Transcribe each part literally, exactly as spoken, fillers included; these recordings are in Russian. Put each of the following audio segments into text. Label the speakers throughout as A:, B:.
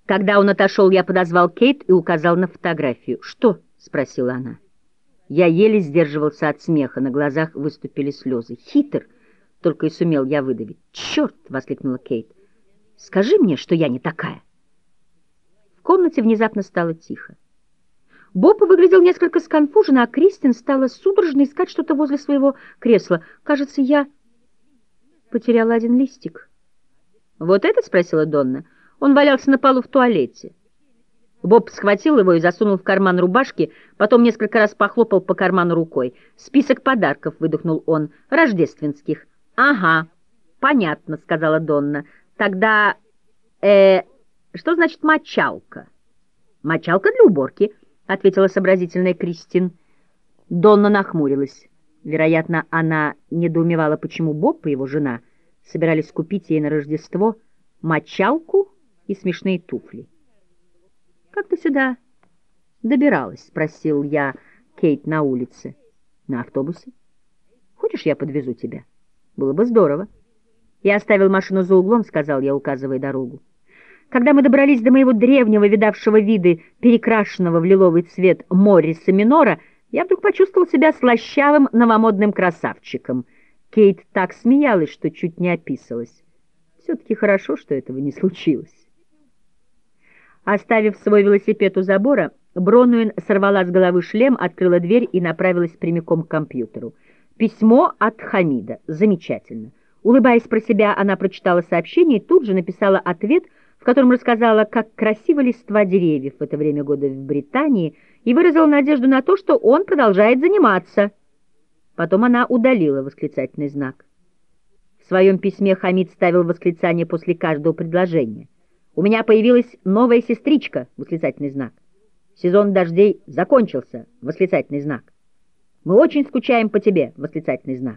A: Когда он отошел, я подозвал Кейт и указал на фотографию. «Что?» — спросила она. Я еле сдерживался от смеха, на глазах выступили слезы. «Хитр!» — только и сумел я выдавить. «Черт!» — воскликнула Кейт. «Скажи мне, что я не такая!» В комнате внезапно стало тихо. Боб выглядел несколько сконфуженно, а Кристин стала судорожно искать что-то возле своего кресла. «Кажется, я потеряла один листик». «Вот это?» — спросила Донна. Он валялся на полу в туалете. Боб схватил его и засунул в карман рубашки, потом несколько раз похлопал по карману рукой. «Список подарков», — выдохнул он, — «рождественских». «Ага, понятно», — сказала Донна. «Тогда, э, что значит мочалка?» «Мочалка для уборки», — ответила сообразительная Кристин. Донна нахмурилась. Вероятно, она недоумевала, почему Боб и его жена собирались купить ей на Рождество мочалку и смешные туфли. «Как ты сюда добиралась?» — спросил я Кейт на улице. «На автобусе. Хочешь, я подвезу тебя? Было бы здорово». «Я оставил машину за углом», — сказал я, указывая дорогу. Когда мы добрались до моего древнего, видавшего виды, перекрашенного в лиловый цвет Морриса Минора, я вдруг почувствовал себя слащавым новомодным красавчиком. Кейт так смеялась, что чуть не описалась. Все-таки хорошо, что этого не случилось. Оставив свой велосипед у забора, Бронуин сорвала с головы шлем, открыла дверь и направилась прямиком к компьютеру. Письмо от Хамида. Замечательно. Улыбаясь про себя, она прочитала сообщение и тут же написала ответ, в котором рассказала, как красиво листва деревьев в это время года в Британии, и выразила надежду на то, что он продолжает заниматься. Потом она удалила восклицательный знак. В своем письме Хамид ставил восклицание после каждого предложения. «У меня появилась новая сестричка!» — восклицательный знак. «Сезон дождей закончился!» — восклицательный знак. «Мы очень скучаем по тебе!» — восклицательный знак.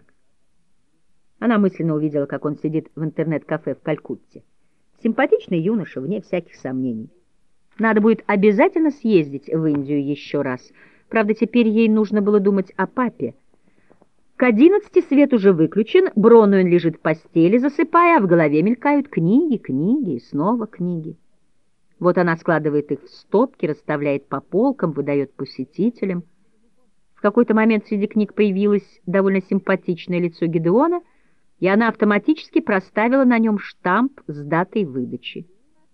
A: Она мысленно увидела, как он сидит в интернет-кафе в Калькутте. Симпатичный юноша, вне всяких сомнений. Надо будет обязательно съездить в Индию еще раз. Правда, теперь ей нужно было думать о папе. К одиннадцати свет уже выключен, Бронуин лежит в постели, засыпая, а в голове мелькают книги, книги и снова книги. Вот она складывает их в стопки, расставляет по полкам, выдает посетителям. В какой-то момент среди книг появилось довольно симпатичное лицо Гедеона, и она автоматически проставила на нем штамп с датой выдачи.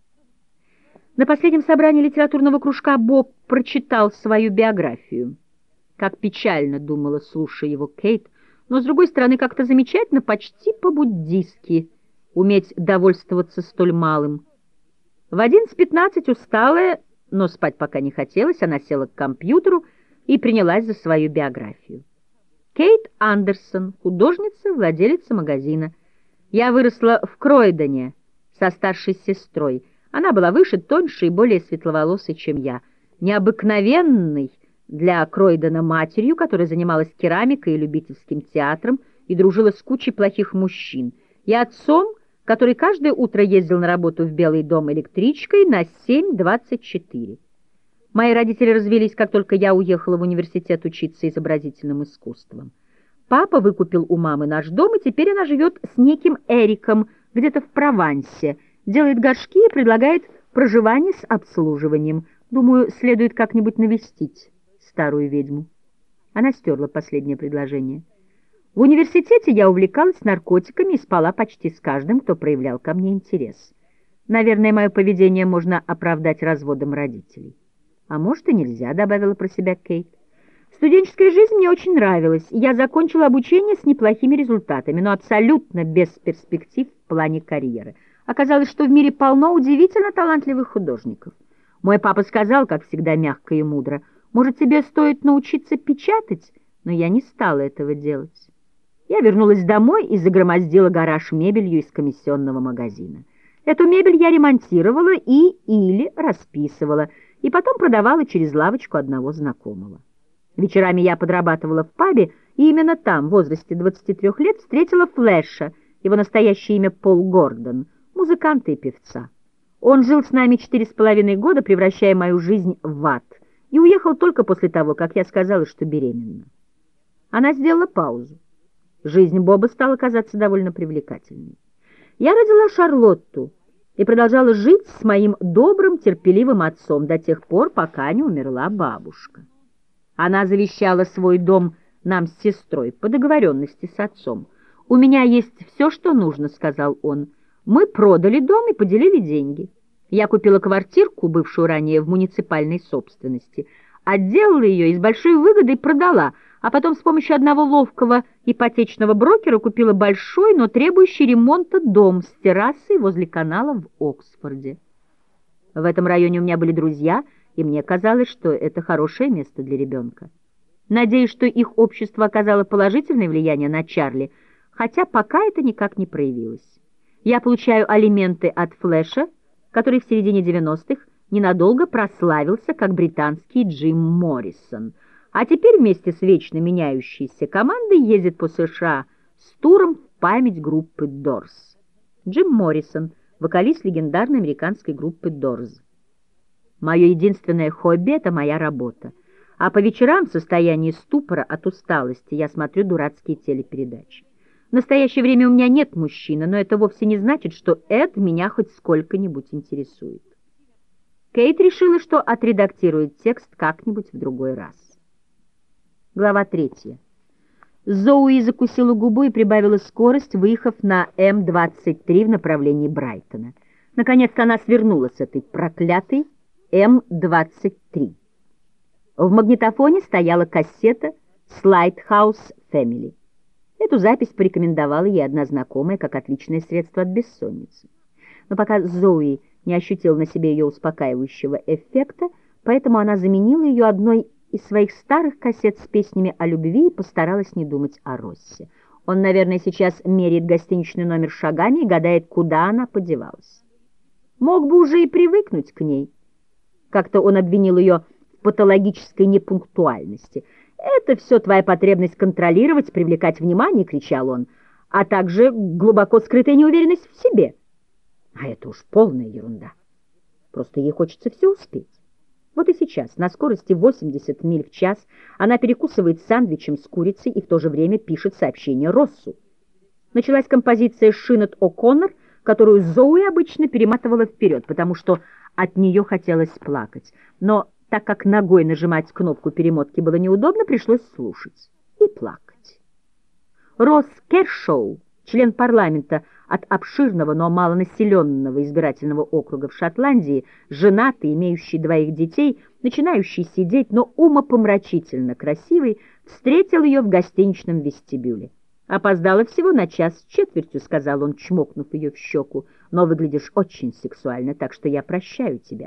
A: На последнем собрании литературного кружка Боб прочитал свою биографию. Как печально, думала, слушая его Кейт, но, с другой стороны, как-то замечательно, почти по-буддистски, уметь довольствоваться столь малым. В одиннадцать пятнадцать усталая, но спать пока не хотелось, она села к компьютеру и принялась за свою биографию. Кейт Андерсон, художница, владелица магазина. Я выросла в Кройдоне со старшей сестрой. Она была выше, тоньше и более светловолосой, чем я. Необыкновенной для Кройдона матерью, которая занималась керамикой и любительским театром и дружила с кучей плохих мужчин, и отцом, который каждое утро ездил на работу в Белый дом электричкой на семь двадцать четыре. Мои родители развелись, как только я уехала в университет учиться изобразительным искусством. Папа выкупил у мамы наш дом, и теперь она живет с неким Эриком где-то в Провансе, делает горшки и предлагает проживание с обслуживанием. Думаю, следует как-нибудь навестить старую ведьму. Она стерла последнее предложение. В университете я увлекалась наркотиками и спала почти с каждым, кто проявлял ко мне интерес. Наверное, мое поведение можно оправдать разводом родителей. А может и нельзя, добавила про себя Кейт. Студенческая жизнь мне очень нравилась. Я закончила обучение с неплохими результатами, но абсолютно без перспектив в плане карьеры. Оказалось, что в мире полно удивительно талантливых художников. Мой папа сказал, как всегда мягко и мудро, «Может, тебе стоит научиться печатать?» Но я не стала этого делать. Я вернулась домой и загромоздила гараж мебелью из комиссионного магазина. Эту мебель я ремонтировала и или расписывала, и потом продавала через лавочку одного знакомого. Вечерами я подрабатывала в пабе, и именно там, в возрасте двадцати трёх лет, встретила Флэша, его настоящее имя Пол Гордон, музыканта и певца. Он жил с нами четыре с половиной года, превращая мою жизнь в ад, и уехал только после того, как я сказала, что беременна. Она сделала паузу. Жизнь Боба стала казаться довольно привлекательной. Я родила Шарлотту, и продолжала жить с моим добрым, терпеливым отцом до тех пор, пока не умерла бабушка. Она завещала свой дом нам с сестрой по договоренности с отцом. «У меня есть все, что нужно», — сказал он. «Мы продали дом и поделили деньги. Я купила квартирку, бывшую ранее в муниципальной собственности, отделала ее и с большой выгодой продала, а потом с помощью одного ловкого ипотечного брокера купила большой, но требующий ремонта дом с террасой возле канала в Оксфорде. В этом районе у меня были друзья, и мне казалось, что это хорошее место для ребенка. Надеюсь, что их общество оказало положительное влияние на Чарли, хотя пока это никак не проявилось. Я получаю алименты от Флэша, который в середине девяностых ненадолго прославился как британский Джим Моррисон, а теперь вместе с вечно меняющейся командой ездит по США с туром в память группы Дорс. Джим Моррисон, вокалист легендарной американской группы Дорс. Мое единственное хобби — это моя работа, а по вечерам в состоянии ступора от усталости я смотрю дурацкие телепередачи. В настоящее время у меня нет мужчины, но это вовсе не значит, что Эд меня хоть сколько-нибудь интересует. Кейт решила, что отредактирует текст как-нибудь в другой раз. Глава третья. Зоуи закусила губу и прибавила скорость, выехав на Эм двадцать три в направлении Брайтона. Наконец-то она свернула с этой проклятой Эм двадцать три. В магнитофоне стояла кассета «Слайтхаус Фэмили». Эту запись порекомендовала ей одна знакомая как отличное средство от бессонницы. Но пока Зоуи не ощутила на себе ее успокаивающего эффекта, поэтому она заменила ее одной из своих старых кассет с песнями о любви и постаралась не думать о Россе. Он, наверное, сейчас меряет гостиничный номер шагами и гадает, куда она подевалась. Мог бы уже и привыкнуть к ней. Как-то он обвинил ее в патологической непунктуальности. «Это все твоя потребность контролировать, привлекать внимание», — кричал он, «а также глубоко скрытая неуверенность в себе». А это уж полная ерунда. Просто ей хочется все успеть. Вот и сейчас, на скорости восемьдесят миль в час, она перекусывает сэндвичем с курицей и в то же время пишет сообщение Россу. Началась композиция Шинет О'Коннор, которую Зоуи обычно перематывала вперед, потому что от нее хотелось плакать. Но так как ногой нажимать кнопку перемотки было неудобно, пришлось слушать и плакать. Росс Кершоу, член парламента от обширного, но малонаселенного избирательного округа в Шотландии, женатый, имеющий двоих детей, начинающий сидеть, но умопомрачительно красивый, встретил ее в гостиничном вестибюле. «Опоздала всего на час с четвертью», — сказал он, чмокнув ее в щеку, «но выглядишь очень сексуально, так что я прощаю тебя».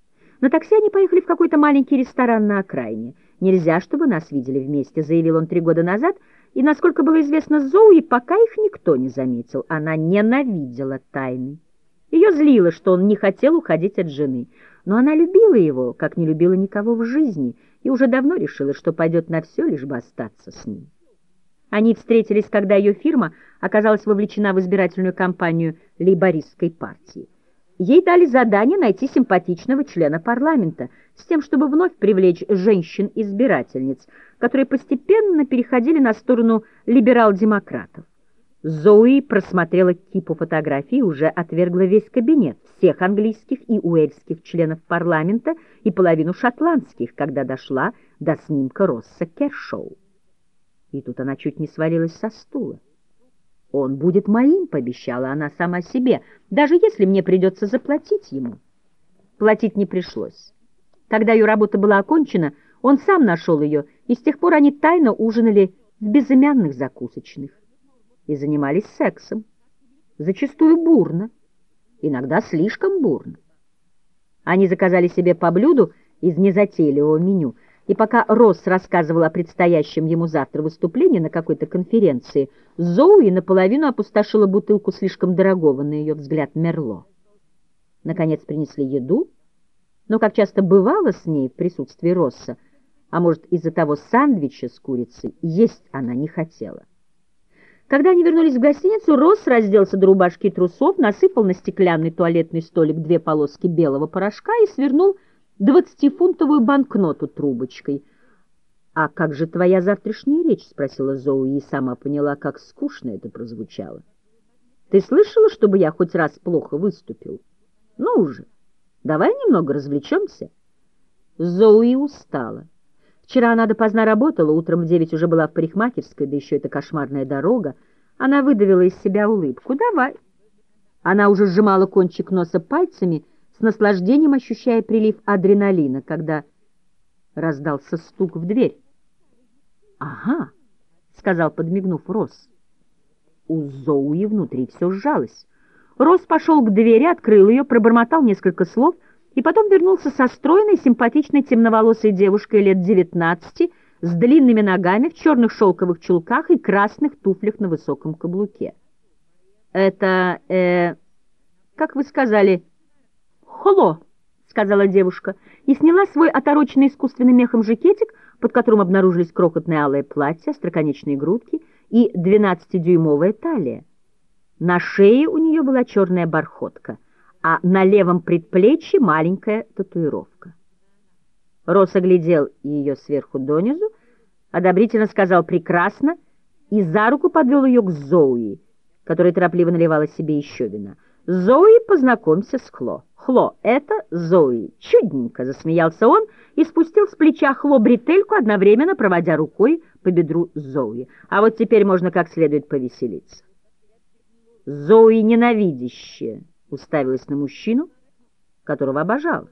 A: На такси они поехали в какой-то маленький ресторан на окраине. «Нельзя, чтобы нас видели вместе», — заявил он три года назад, и, насколько было известно Зоуи, пока их никто не заметил. Она ненавидела тайны. Ее злило, что он не хотел уходить от жены, но она любила его, как не любила никого в жизни, и уже давно решила, что пойдет на все, лишь бы остаться с ним. Они встретились, когда ее фирма оказалась вовлечена в избирательную кампанию лейбористской партии. Ей дали задание найти симпатичного члена парламента с тем, чтобы вновь привлечь женщин-избирательниц, которые постепенно переходили на сторону либерал-демократов. Зоуи просмотрела кипу фотографий и уже отвергла весь кабинет, всех английских и уэльских членов парламента и половину шотландских, когда дошла до снимка Росса Кершоу. И тут она чуть не свалилась со стула. «Он будет моим», — пообещала она сама себе, «даже если мне придется заплатить ему». Платить не пришлось. Когда ее работа была окончена, он сам нашел ее, и с тех пор они тайно ужинали в безымянных закусочных и занимались сексом, зачастую бурно, иногда слишком бурно. Они заказали себе по блюду из незатейливого меню, и пока Росс рассказывал о предстоящем ему завтра выступлении на какой-то конференции, Зоуи наполовину опустошила бутылку слишком дорогого, на ее взгляд, Мерло. Наконец принесли еду, но, как часто бывало с ней в присутствии Росса, а может, из-за того сэндвича с курицей, есть она не хотела. Когда они вернулись в гостиницу, Росс разделся до рубашки и трусов, насыпал на стеклянный туалетный столик две полоски белого порошка и свернул двадцатифунтовую банкноту трубочкой. «А как же твоя завтрашняя речь?» — спросила Зоуи, и сама поняла, как скучно это прозвучало. «Ты слышала, чтобы я хоть раз плохо выступил?» Ну уже, давай немного развлечемся. Зоуи устала. Вчера она допоздна работала, утром в девять уже была в парикмахерской, да еще эта кошмарная дорога. Она выдавила из себя улыбку. «Давай». Она уже сжимала кончик носа пальцами, с наслаждением ощущая прилив адреналина, когда раздался стук в дверь. «Ага», — сказал, подмигнув Росс. У Зоуи внутри все сжалось. Росс пошел к двери, открыл ее, пробормотал несколько слов и потом вернулся со стройной, симпатичной темноволосой девушкой лет девятнадцати с длинными ногами в черных шелковых чулках и красных туфлях на высоком каблуке. «Это, э, как вы сказали, холо», — сказала девушка, и сняла свой отороченный искусственным мехом жакетик, под которым обнаружились крохотное алое платье, остроконечные грудки и двенадцатидюймовая талия. На шее у нее была черная бархотка, а на левом предплечье маленькая татуировка. Росс оглядел ее сверху донизу, одобрительно сказал «прекрасно» и за руку подвел ее к Зоуи, которая торопливо наливала себе еще вина. «Зои, познакомься с Хло». «Хло, это Зои». «Чудненько», — засмеялся он и спустил с плеча Хло бретельку, одновременно проводя рукой по бедру Зои. «А вот теперь можно как следует повеселиться». Зои ненавидяще уставилась на мужчину, которого обожала,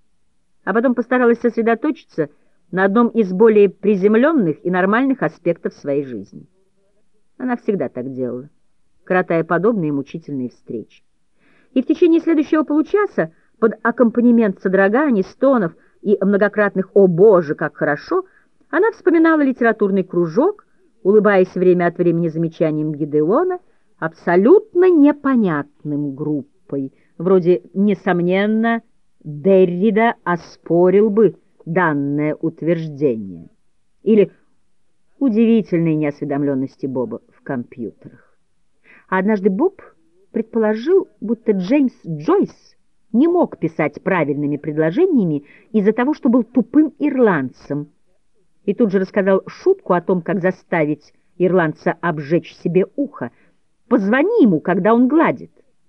A: а потом постаралась сосредоточиться на одном из более приземленных и нормальных аспектов своей жизни. Она всегда так делала, коротая подобные мучительные встречи. И в течение следующего получаса под аккомпанемент содроганий, стонов и многократных «О, Боже, как хорошо!» она вспоминала литературный кружок, улыбаясь время от времени замечанием Гидеона, абсолютно непонятным группой, вроде «несомненно, Деррида оспорил бы данное утверждение» или удивительной неосведомленности Боба в компьютерах. А однажды Боб предположил, будто Джеймс Джойс не мог писать правильными предложениями из-за того, что был тупым ирландцем, и тут же рассказал шутку о том, как заставить ирландца обжечь себе ухо. «Позвони ему, когда он гладит».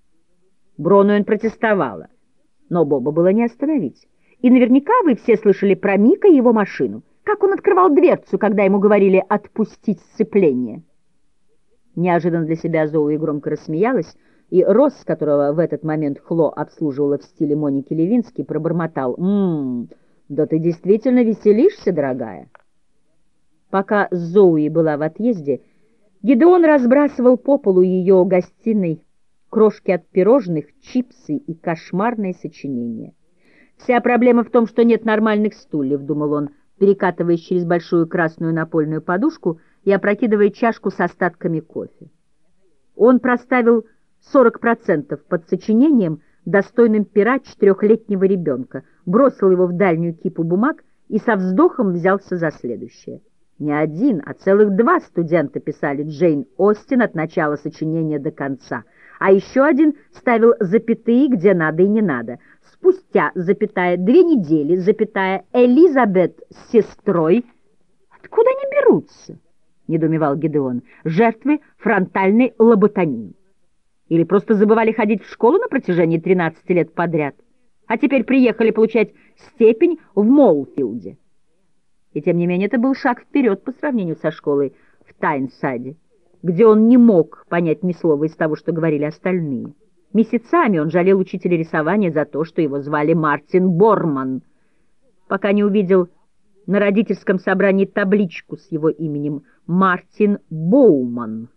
A: Бронуэн протестовала, но Боба было не остановить. И наверняка вы все слышали про Мика и его машину, как он открывал дверцу, когда ему говорили отпустить сцепление. Неожиданно для себя Зоуи громко рассмеялась, и Росс, которого в этот момент Хло обслуживала в стиле Моники Левински, пробормотал: «Ммм, да ты действительно веселишься, дорогая». Пока Зоуи была в отъезде, Гидеон разбрасывал по полу ее гостиной крошки от пирожных, чипсы и кошмарные сочинения. «Вся проблема в том, что нет нормальных стульев», — думал он, перекатываясь через большую красную напольную подушку и опрокидывая чашку с остатками кофе. Он проставил сорок процентов под сочинением, достойным пера четырехлетнего ребенка, бросил его в дальнюю кипу бумаг и со вздохом взялся за следующее. Не один, а целых два студента писали Джейн Остин от начала сочинения до конца, а еще один ставил запятые где надо и не надо. Спустя, запятая, две недели, запятая, Элизабет с сестрой. «Откуда они берутся?» — недоумевал Гидеон. «Жертвы фронтальной лоботомии. Или просто забывали ходить в школу на протяжении тринадцати лет подряд, а теперь приехали получать степень в Моулфилде». И тем не менее это был шаг вперед по сравнению со школой в Тайнсайде, где он не мог понять ни слова из того, что говорили остальные. Месяцами он жалел учителя рисования за то, что его звали Мартин Борман, пока не увидел на родительском собрании табличку с его именем Мартин Боуман.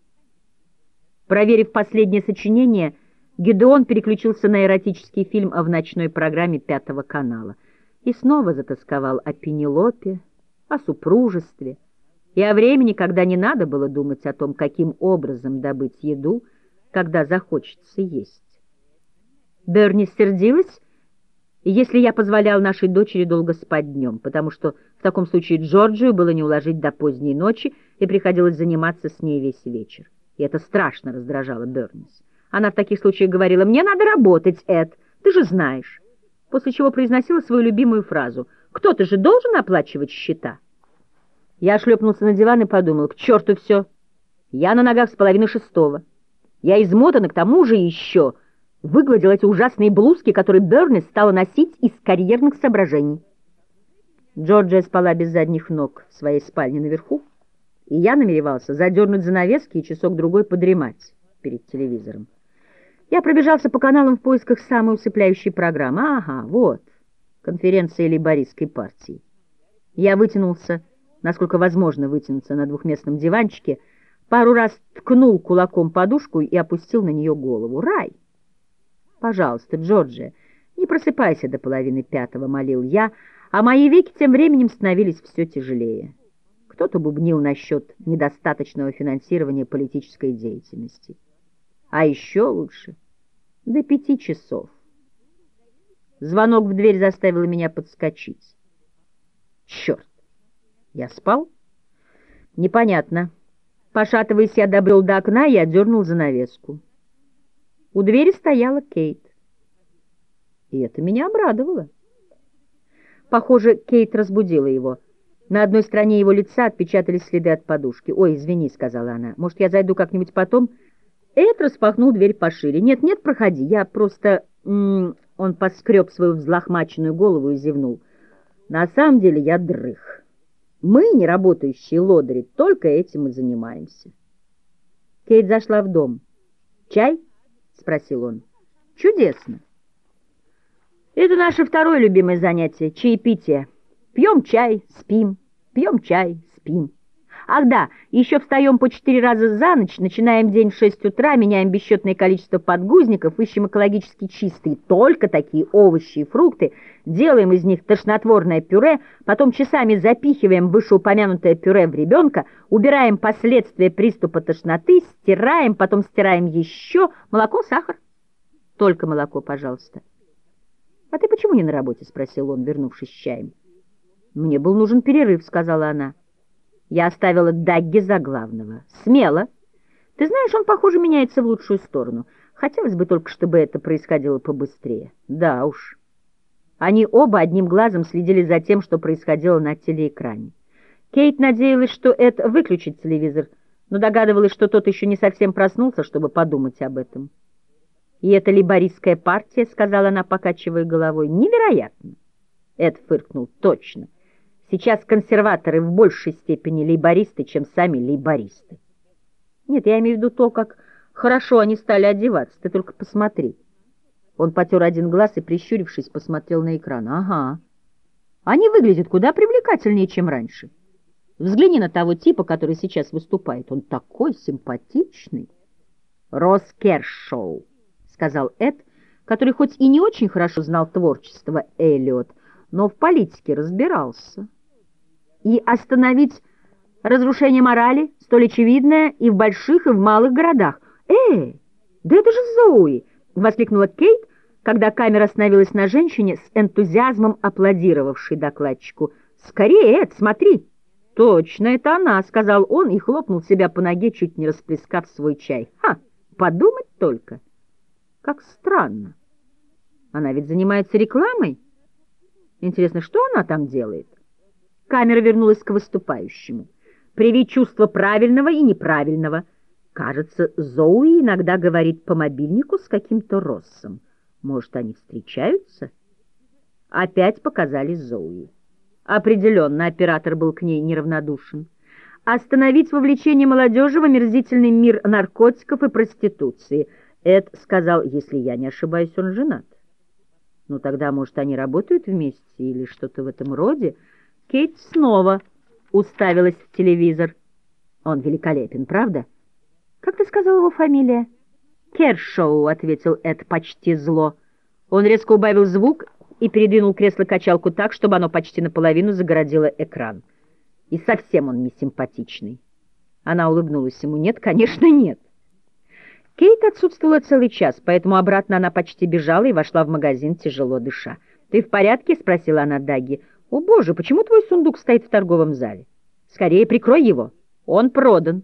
A: Проверив последнее сочинение, Гидеон переключился на эротический фильм в ночной программе Пятого канала и снова затосковал о Пенелопе, о супружестве и о времени, когда не надо было думать о том, каким образом добыть еду, когда захочется есть. Берни сердилась, если я позволял нашей дочери долго спать днем, потому что в таком случае Джорджию было не уложить до поздней ночи, и приходилось заниматься с ней весь вечер. И это страшно раздражало Бернис. Она в таких случаях говорила: «Мне надо работать, Эд, ты же знаешь», после чего произносила свою любимую фразу: «Кто-то же должен оплачивать счета». Я шлепнулся на диван и подумал: к черту все. Я на ногах с половины шестого. Я измотана, к тому же еще. выгладил эти ужасные блузки, которые Бернис стала носить из карьерных соображений. Джорджия спала без задних ног в своей спальне наверху, и я намеревался задернуть занавески и часок-другой подремать перед телевизором. Я пробежался по каналам в поисках самой усыпляющей программы. Ага, вот, конференция лейбористской партии. Я вытянулся, насколько возможно вытянуться на двухместном диванчике, пару раз ткнул кулаком подушку и опустил на нее голову. Рай! «Пожалуйста, Джорджия, не просыпайся до половины пятого», — молил я, а мои веки тем временем становились все тяжелее. Кто-то бубнил насчет недостаточного финансирования политической деятельности. А еще лучше — до пяти часов. Звонок в дверь заставил меня подскочить. Черт! Я спал? Непонятно. Пошатываясь, я добрел до окна и отдернул занавеску. У двери стояла Кейт. И это меня обрадовало. Похоже, Кейт разбудила его. На одной стороне его лица отпечатались следы от подушки. «Ой, извини», — сказала она. «Может, я зайду как-нибудь потом?» Эд распахнул дверь пошире. «Нет, нет, проходи. Я просто...» М -м Он поскреб свою взлохмаченную голову и зевнул. «На самом деле я дрых. Мы, не работающие лодыри, только этим и занимаемся». Кейт зашла в дом. «Чай?» — спросил он. «Чудесно. Это наше второе любимое занятие — чаепитие. Пьем чай, спим, пьем чай, спим. Ах да, еще встаем по четыре раза за ночь, начинаем день в шесть утра, меняем бесчетное количество подгузников, ищем экологически чистые, только такие овощи и фрукты, делаем из них тошнотворное пюре, потом часами запихиваем вышеупомянутое пюре в ребенка, убираем последствия приступа тошноты, стираем, потом стираем еще. Молоко, сахар? Только молоко, пожалуйста. — А ты почему не на работе? — спросил он, вернувшись с чаем. — Мне был нужен перерыв, — сказала она. Я оставила Дагги за главного. Смело. Ты знаешь, он, похоже, меняется в лучшую сторону. Хотелось бы только, чтобы это происходило побыстрее. Да уж. Они оба одним глазом следили за тем, что происходило на телеэкране. Кейт надеялась, что Эд выключит телевизор, но догадывалась, что тот еще не совсем проснулся, чтобы подумать об этом. «И это лейбористская партия», — сказала она, покачивая головой. «Невероятно!» Эд фыркнул. «Точно. Сейчас консерваторы в большей степени лейбористы, чем сами лейбористы». «Нет, я имею в виду то, как хорошо они стали одеваться. Ты только посмотри». Он потер один глаз и, прищурившись, посмотрел на экран. «Ага. Они выглядят куда привлекательнее, чем раньше. Взгляни на того типа, который сейчас выступает. Он такой симпатичный». «Росс Кершоу», — сказал Эд, который хоть и не очень хорошо знал творчество Эллиот, но в политике разбирался. И остановить разрушение морали, столь очевидное и в больших, и в малых городах. «Эй, да это же Зоуи!» — воскликнула Кейт, когда камера остановилась на женщине, с энтузиазмом аплодировавшей докладчику. «Скорее, Эд, смотри!» «Точно, это она!» — сказал он и хлопнул себя по ноге, чуть не расплескав свой чай. «Ха! Подумать только! Как странно! Она ведь занимается рекламой? Интересно, что она там делает?» Камера вернулась к выступающему. «Привей чувство правильного и неправильного. Кажется, Зоуи иногда говорит по мобильнику с каким-то Россом. Может, они встречаются?» Опять показались Зоуи. Определенно, оператор был к ней неравнодушен. «Остановить вовлечение молодежи в омерзительный мир наркотиков и проституции». Эд сказал, если я не ошибаюсь, он женат. «Ну тогда, может, они работают вместе или что-то в этом роде?» Кейт снова уставилась в телевизор. «Он великолепен, правда?» «Как ты сказал его фамилия?» «Кершоу», — ответил Эд почти зло. Он резко убавил звук и передвинул кресло-качалку так, чтобы оно почти наполовину загородило экран. «И совсем он не симпатичный». Она улыбнулась ему. «Нет, конечно, нет». Кейт отсутствовала целый час, поэтому обратно она почти бежала и вошла в магазин, тяжело дыша. «Ты в порядке?» — спросила она Дагги. «О, боже, почему твой сундук стоит в торговом зале? Скорее прикрой его. Он продан».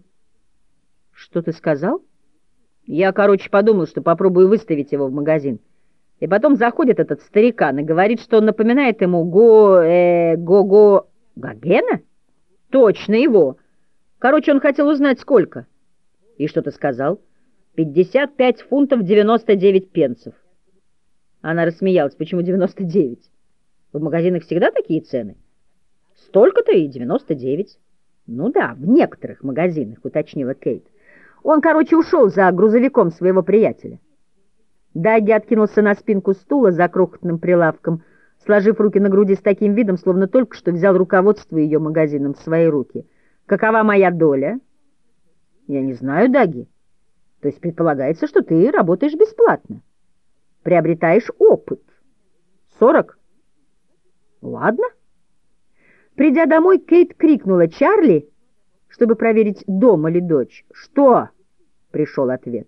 A: «Что ты сказал?» «Я, короче, подумал, что попробую выставить его в магазин. И потом заходит этот старикан и говорит, что он напоминает ему Го... э... Го-Го... Гогена? Точно его. Короче, он хотел узнать, сколько». «И что ты сказал?» пятьдесят пять фунтов девяносто девять пенсов. Она рассмеялась. Почему девяносто девять? В магазинах всегда такие цены? Столько-то и девяносто девять. Ну да, в некоторых магазинах, уточнила Кейт. Он, короче, ушел за грузовиком своего приятеля. Даги откинулся на спинку стула за крохотным прилавком, сложив руки на груди с таким видом, словно только что взял руководство ее магазином в свои руки. «Какова моя доля?» «Я не знаю, Даги. То есть предполагается, что ты работаешь бесплатно. Приобретаешь опыт. Сорок?» «Ладно». Придя домой, Кейт крикнула «Чарли!», чтобы проверить, дома ли дочь. «Что?» — пришел ответ.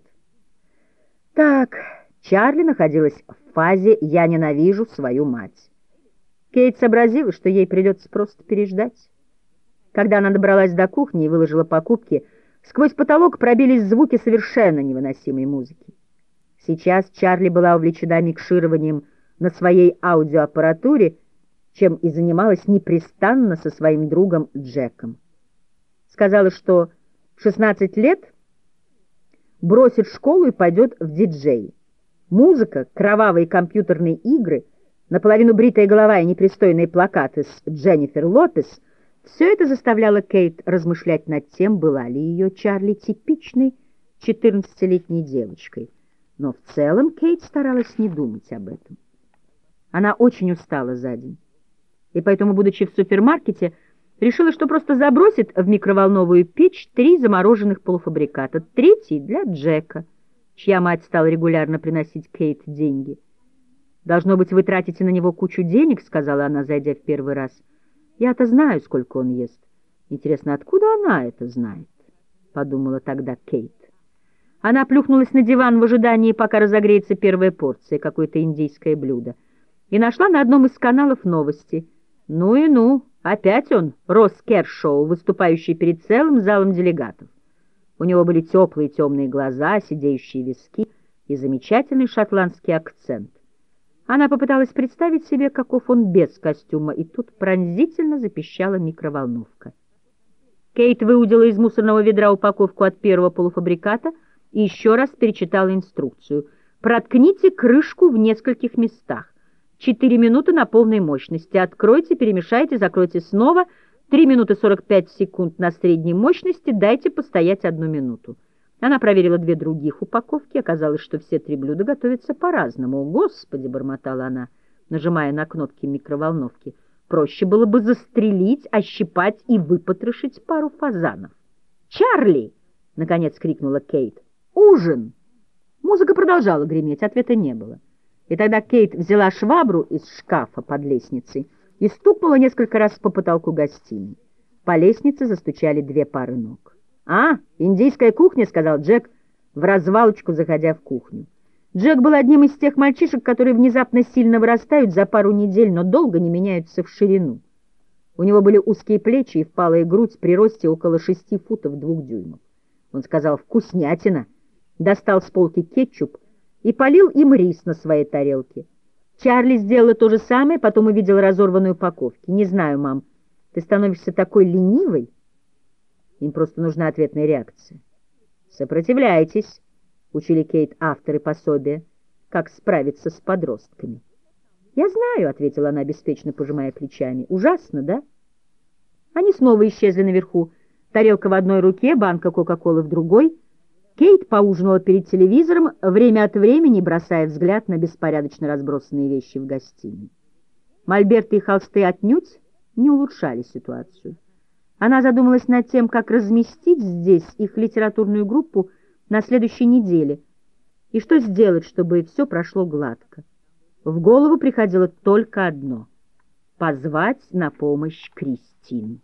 A: Так, Чарли находилась в фазе «я ненавижу свою мать». Кейт сообразила, что ей придется просто переждать. Когда она добралась до кухни и выложила покупки, сквозь потолок пробились звуки совершенно невыносимой музыки. Сейчас Чарли была увлечена микшированием на своей аудиоаппаратуре, чем и занималась непрестанно со своим другом Джеком. Сказала, что в шестнадцать лет бросит школу и пойдет в диджей. Музыка, кровавые компьютерные игры, наполовину бритая голова и непристойные плакаты с Дженнифер Лопес — все это заставляло Кейт размышлять над тем, была ли ее Чарли типичной четырнадцатилетней девочкой. Но в целом Кейт старалась не думать об этом. Она очень устала за день, и поэтому, будучи в супермаркете, решила, что просто забросит в микроволновую печь три замороженных полуфабриката, третий для Джека, чья мать стала регулярно приносить Кейт деньги. «Должно быть, вы тратите на него кучу денег», — сказала она, зайдя в первый раз. «Я-то знаю, сколько он ест. Интересно, откуда она это знает?» — подумала тогда Кейт. Она плюхнулась на диван в ожидании, пока разогреется первая порция, какое-то индийское блюдо, и нашла на одном из каналов новости. Ну и ну, опять он, Росс Кершоу, выступающий перед целым залом делегатов. У него были теплые темные глаза, сидеющие виски и замечательный шотландский акцент. Она попыталась представить себе, каков он без костюма, и тут пронзительно запищала микроволновка. Кейт выудила из мусорного ведра упаковку от первого полуфабриката и еще раз перечитала инструкцию. «Проткните крышку в нескольких местах. Четыре минуты на полной мощности. Откройте, перемешайте, закройте снова. Три минуты сорок пять секунд на средней мощности. Дайте постоять одну минуту». Она проверила две других упаковки. Оказалось, что все три блюда готовятся по-разному. «О, Господи!» — бормотала она, нажимая на кнопки микроволновки. «Проще было бы застрелить, ощипать и выпотрошить пару фазанов». «Чарли!» — наконец крикнула Кейт. «Ужин!» Музыка продолжала греметь, ответа не было. И тогда Кейт взяла швабру из шкафа под лестницей и стукнула несколько раз по потолку гостиной. По лестнице застучали две пары ног. «А, индийская кухня», — сказал Джек, в развалочку заходя в кухню. Джек был одним из тех мальчишек, которые внезапно сильно вырастают за пару недель, но долго не меняются в ширину. У него были узкие плечи и впалая грудь при росте около шести футов двух дюймов. Он сказал «вкуснятина», достал с полки кетчуп и полил им рис на своей тарелке. Чарли сделала то же самое, потом увидела разорванную упаковку. «Не знаю, мам, ты становишься такой ленивой». Им просто нужна ответная реакция. «Сопротивляйтесь», — учили Кейт авторы пособия, «как справиться с подростками». «Я знаю», — ответила она, беспечно пожимая плечами. «Ужасно, да?» Они снова исчезли наверху. Тарелка в одной руке, банка Кока-Колы в другой. Кейт поужинала перед телевизором, время от времени бросая взгляд на беспорядочно разбросанные вещи в гостиной. Мольберты и холсты отнюдь не улучшали ситуацию. Она задумалась над тем, как разместить здесь их литературную группу на следующей неделе и что сделать, чтобы все прошло гладко. В голову приходило только одно — позвать на помощь Кристин.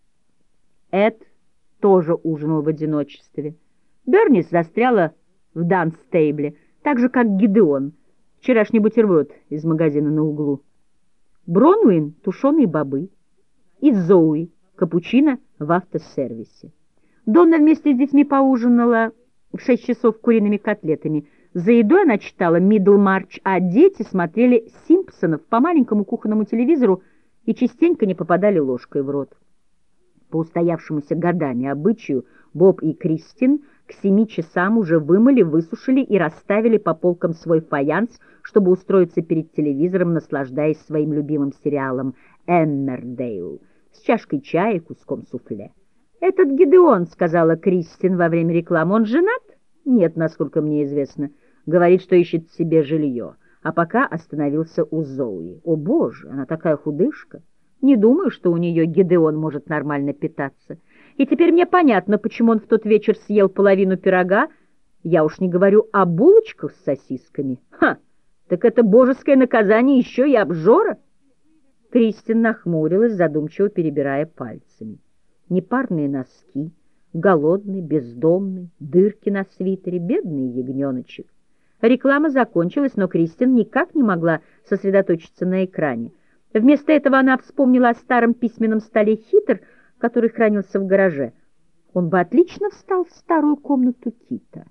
A: Эд тоже ужинал в одиночестве. Бернис застряла в Данстейбле, так же, как Гидеон, вчерашний бутерброд из магазина на углу. Бронуин — тушеные бобы, и Зоуи — капучино в автосервисе. Донна вместе с детьми поужинала в шесть часов куриными котлетами. За едой она читала «Мидлмарч», а дети смотрели «Симпсонов» по маленькому кухонному телевизору и частенько не попадали ложкой в рот. По устоявшемуся годами обычаю Боб и Кристин К семи часам уже вымыли, высушили и расставили по полкам свой фаянс, чтобы устроиться перед телевизором, наслаждаясь своим любимым сериалом «Эммердейл» с чашкой чая и куском суфле. «Этот Гидеон», — сказала Кристин во время рекламы, — «он женат?» «Нет, насколько мне известно. Говорит, что ищет себе жилье, а пока остановился у Зои. О, боже, она такая худышка. Не думаю, что у нее Гидеон может нормально питаться. И теперь мне понятно, почему он в тот вечер съел половину пирога. Я уж не говорю о булочках с сосисками. Ха! Так это божеское наказание еще и обжора!» Кристин нахмурилась, задумчиво перебирая пальцами. Непарные носки, голодный, бездомный, дырки на свитере, бедный ягненочек. Реклама закончилась, но Кристин никак не могла сосредоточиться на экране. Вместо этого она вспомнила о старом письменном столе «Хитр», который хранился в гараже. Он бы отлично встал в старую комнату Кита.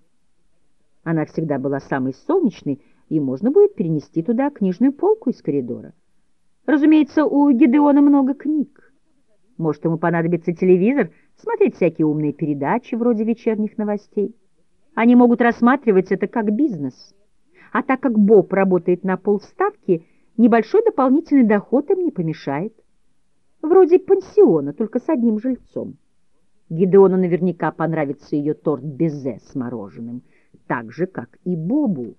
A: Она всегда была самой солнечной, и можно будет перенести туда книжную полку из коридора. Разумеется, у Гидеона много книг. Может, ему понадобится телевизор, смотреть всякие умные передачи, вроде вечерних новостей. Они могут рассматривать это как бизнес. А так как Боб работает на полставки, небольшой дополнительный доход им не помешает. Вроде пансиона, только с одним жильцом. Гидеону наверняка понравится ее торт безе с мороженым, так же, как и Бобу.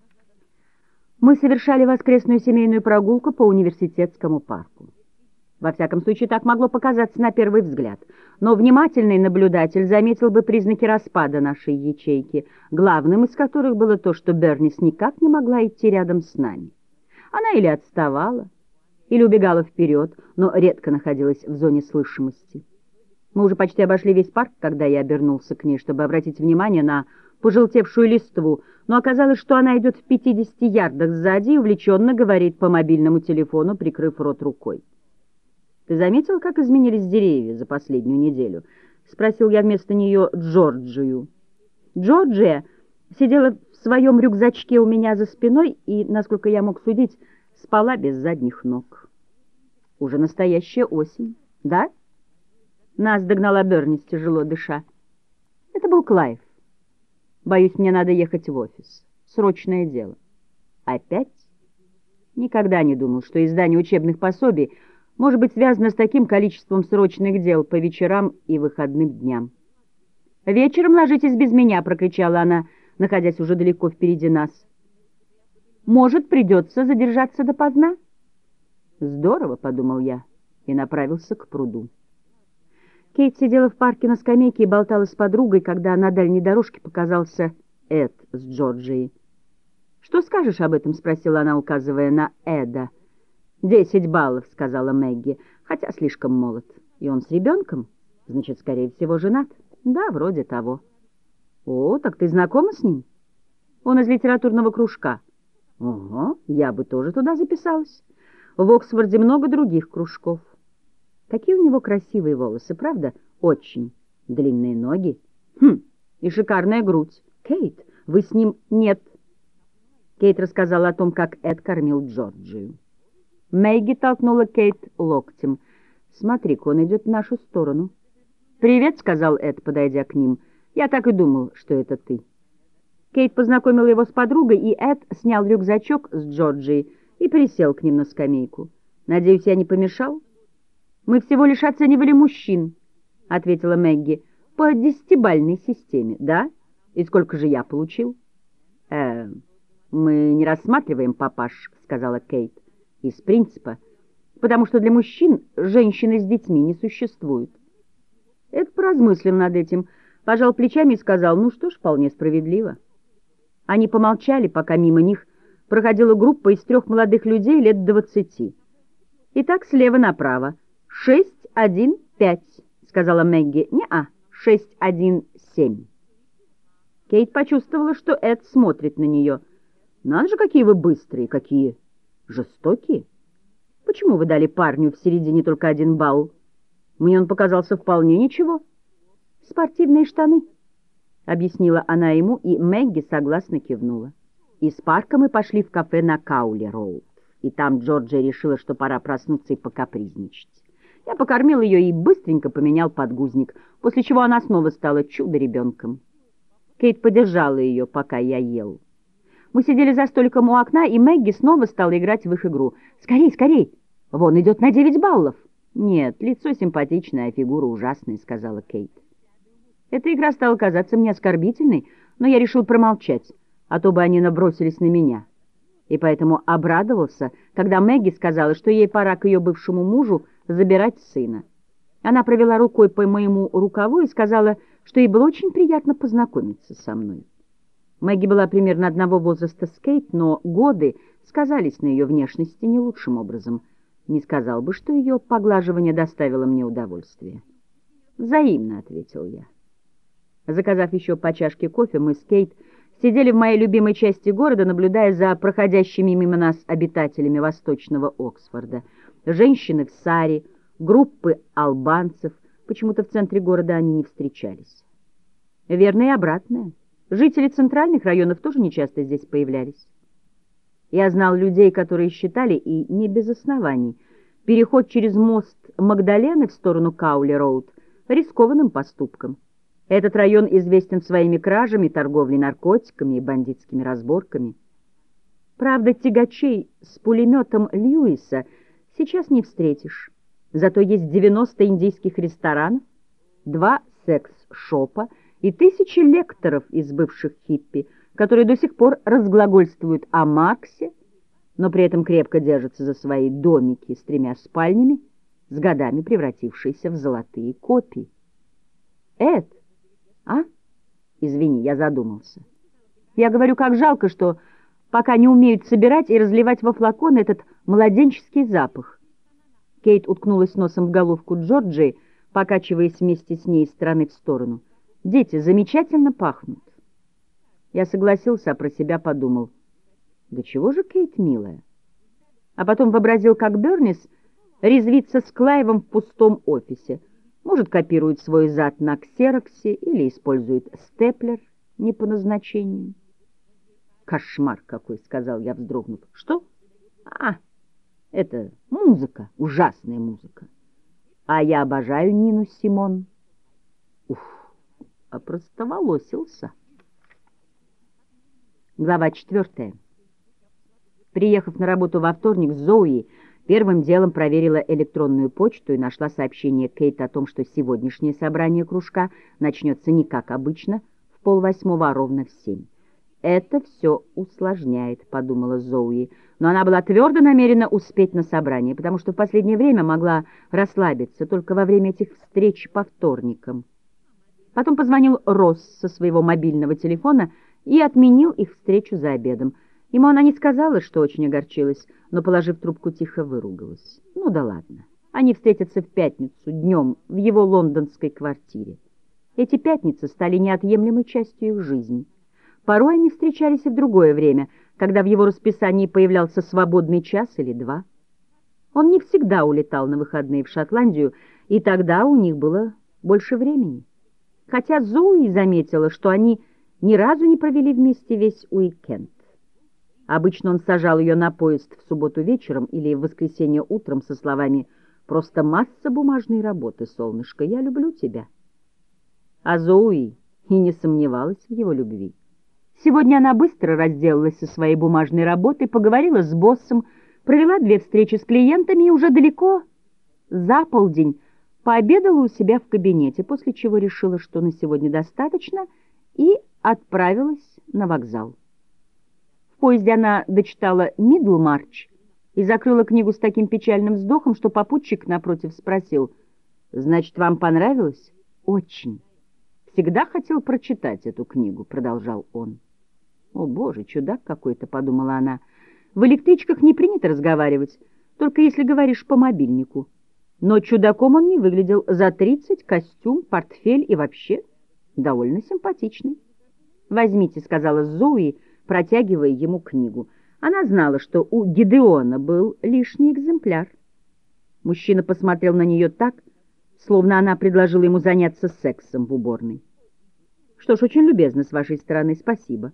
A: Мы совершали воскресную семейную прогулку по университетскому парку. Во всяком случае, так могло показаться на первый взгляд. Но внимательный наблюдатель заметил бы признаки распада нашей ячейки, главным из которых было то, что Бернис никак не могла идти рядом с нами. Она или отставала, или убегала вперед, но редко находилась в зоне слышимости. Мы уже почти обошли весь парк, когда я обернулся к ней, чтобы обратить внимание на пожелтевшую листву, но оказалось, что она идет в пятидесяти ярдах сзади и увлеченно говорит по мобильному телефону, прикрыв рот рукой. «Ты заметил, как изменились деревья за последнюю неделю?» — спросил я вместо нее Джорджию. Джорджия сидела в своем рюкзачке у меня за спиной и, насколько я мог судить, спала без задних ног. «Уже настоящая осень, да?» Нас догнала Бернис, тяжело дыша. Это был Клайв. «Боюсь, мне надо ехать в офис. Срочное дело». «Опять?» Никогда не думал, что издание учебных пособий может быть связано с таким количеством срочных дел по вечерам и выходным дням. «Вечером ложитесь без меня», — прокричала она, находясь уже далеко впереди нас. «Может, придется задержаться допоздна?» «Здорово», — подумал я, и направился к пруду. Кейт сидела в парке на скамейке и болтала с подругой, когда на дальней дорожке показался Эд с Джорджией. «Что скажешь об этом?» — спросила она, указывая на Эда. «Десять баллов», — сказала Мэгги, хотя слишком молод. «И он с ребенком? Значит, скорее всего, женат?» «Да, вроде того». «О, так ты знакома с ним?» «Он из литературного кружка». «Ого, я бы тоже туда записалась. В Оксфорде много других кружков». «Какие у него красивые волосы, правда? Очень. Длинные ноги. Хм, и шикарная грудь. Кейт, вы с ним...» «Нет». Кейт рассказала о том, как Эд кормил Джорджию. Мэгги толкнула Кейт локтем. «Смотри-ка, он идет в нашу сторону». «Привет», — сказал Эд, подойдя к ним. «Я так и думал, что это ты». Кейт познакомила его с подругой, и Эд снял рюкзачок с Джорджией и присел к ним на скамейку. «Надеюсь, я не помешал?» «Мы всего лишь оценивали мужчин», — ответила Мэгги, — «по десятибалльной системе, да? И сколько же я получил?» «Э, мы не рассматриваем папаш», — сказала Кейт, — «из принципа, потому что для мужчин женщины с детьми не существует». Эд поразмыслил над этим, пожал плечами и сказал: «Ну что ж, вполне справедливо». Они помолчали, пока мимо них проходила группа из трех молодых людей лет двадцати. «Итак, слева направо. «Шесть, один, пять», — сказала Мэгги. «Не-а, шесть, один, семь». Кейт почувствовала, что Эд смотрит на нее. «Надо же, какие вы быстрые, какие жестокие. Почему вы дали парню в середине только один балл? Мне он показался вполне ничего». «Спортивные штаны», — объяснила она ему, и Мэгги согласно кивнула. Из парка мы пошли в кафе на Каули-Роуд, и там Джорджия решила, что пора проснуться и покапризничать. Я покормил ее и быстренько поменял подгузник, после чего она снова стала чудо-ребенком. Кейт поддержала ее, пока я ел. Мы сидели за столиком у окна, и Мэгги снова стала играть в их игру. «Скорей, скорей! Вон идет на девять баллов!» «Нет, лицо симпатичное, а фигура ужасная», — сказала Кейт. Эта игра стала казаться мне оскорбительной, но я решил промолчать, а то бы они набросились на меня. И поэтому обрадовался, когда Мэгги сказала, что ей пора к ее бывшему мужу забирать сына. Она провела рукой по моему рукаву и сказала, что ей было очень приятно познакомиться со мной. Мэгги была примерно одного возраста с Кейт, но годы сказались на ее внешности не лучшим образом. Не сказал бы, что ее поглаживание доставило мне удовольствие. «Взаимно», — ответил я. Заказав еще по чашке кофе, мы с Кейт сидели в моей любимой части города, наблюдая за проходящими мимо нас обитателями восточного Оксфорда. Женщины в саре, группы албанцев, почему-то в центре города они не встречались. Верно и обратное. Жители центральных районов тоже нечасто здесь появлялись. Я знал людей, которые считали, и не без оснований, переход через мост Магдалены в сторону Каули-Роуд рискованным поступком. Этот район известен своими кражами, торговлей наркотиками и бандитскими разборками. Правда, тягачей с пулеметом Льюиса сейчас не встретишь. Зато есть девяносто индийских ресторанов, два секс-шопа и тысячи лекторов из бывших хиппи, которые до сих пор разглагольствуют о Марксе, но при этом крепко держатся за свои домики с тремя спальнями, с годами превратившиеся в золотые копии. Эд, а? Извини, я задумался. Я говорю, как жалко, что пока не умеют собирать и разливать во флаконы этот младенческий запах. Кейт уткнулась носом в головку Джорджии, покачиваясь вместе с ней из стороны в сторону. «Дети замечательно пахнут». Я согласился, а про себя подумал. Да чего же Кейт милая? А потом вообразил, как Бернис резвится с Клайвом в пустом офисе. Может, копирует свой зад на ксероксе или использует степлер не по назначению. «Кошмар какой!» — сказал я, вздрогнув. «Что? А, это музыка, ужасная музыка. А я обожаю Нину Симон». Уф, опростоволосился. Глава четвертая. Приехав на работу во вторник, Зои первым делом проверила электронную почту и нашла сообщение Кейт о том, что сегодняшнее собрание кружка начнется не как обычно, в полвосьмого, а ровно в семь. «Это все усложняет», — подумала Зои, но она была твердо намерена успеть на собрание, потому что в последнее время могла расслабиться только во время этих встреч по вторникам. Потом позвонил Росс со своего мобильного телефона и отменил их встречу за обедом. Ему она не сказала, что очень огорчилась, но, положив трубку, тихо выругалась. Ну да ладно, они встретятся в пятницу днем в его лондонской квартире. Эти пятницы стали неотъемлемой частью их жизни. Порой они встречались и в другое время, когда в его расписании появлялся свободный час или два. Он не всегда улетал на выходные в Шотландию, и тогда у них было больше времени. Хотя Зои заметила, что они ни разу не провели вместе весь уикенд. Обычно он сажал ее на поезд в субботу вечером или в воскресенье утром со словами «Просто масса бумажной работы, солнышко, я люблю тебя». А Зои и не сомневалась в его любви. Сегодня она быстро разделалась со своей бумажной работой, поговорила с боссом, провела две встречи с клиентами и уже далеко за полдень пообедала у себя в кабинете, после чего решила, что на сегодня достаточно, и отправилась на вокзал. В поезде она дочитала «Мидлмарч» и закрыла книгу с таким печальным вздохом, что попутчик напротив спросил: «Значит, вам понравилось?» «Очень. Всегда хотел прочитать эту книгу», — продолжал он. «О, боже, чудак какой-то», — подумала она. «В электричках не принято разговаривать, только если говоришь по мобильнику». Но чудаком он не выглядел. За тридцать, костюм, портфель и вообще довольно симпатичный. «Возьмите», — сказала Зои, протягивая ему книгу. Она знала, что у Гидеона был лишний экземпляр. Мужчина посмотрел на нее так, словно она предложила ему заняться сексом в уборной. «Что ж, очень любезно с вашей стороны, спасибо».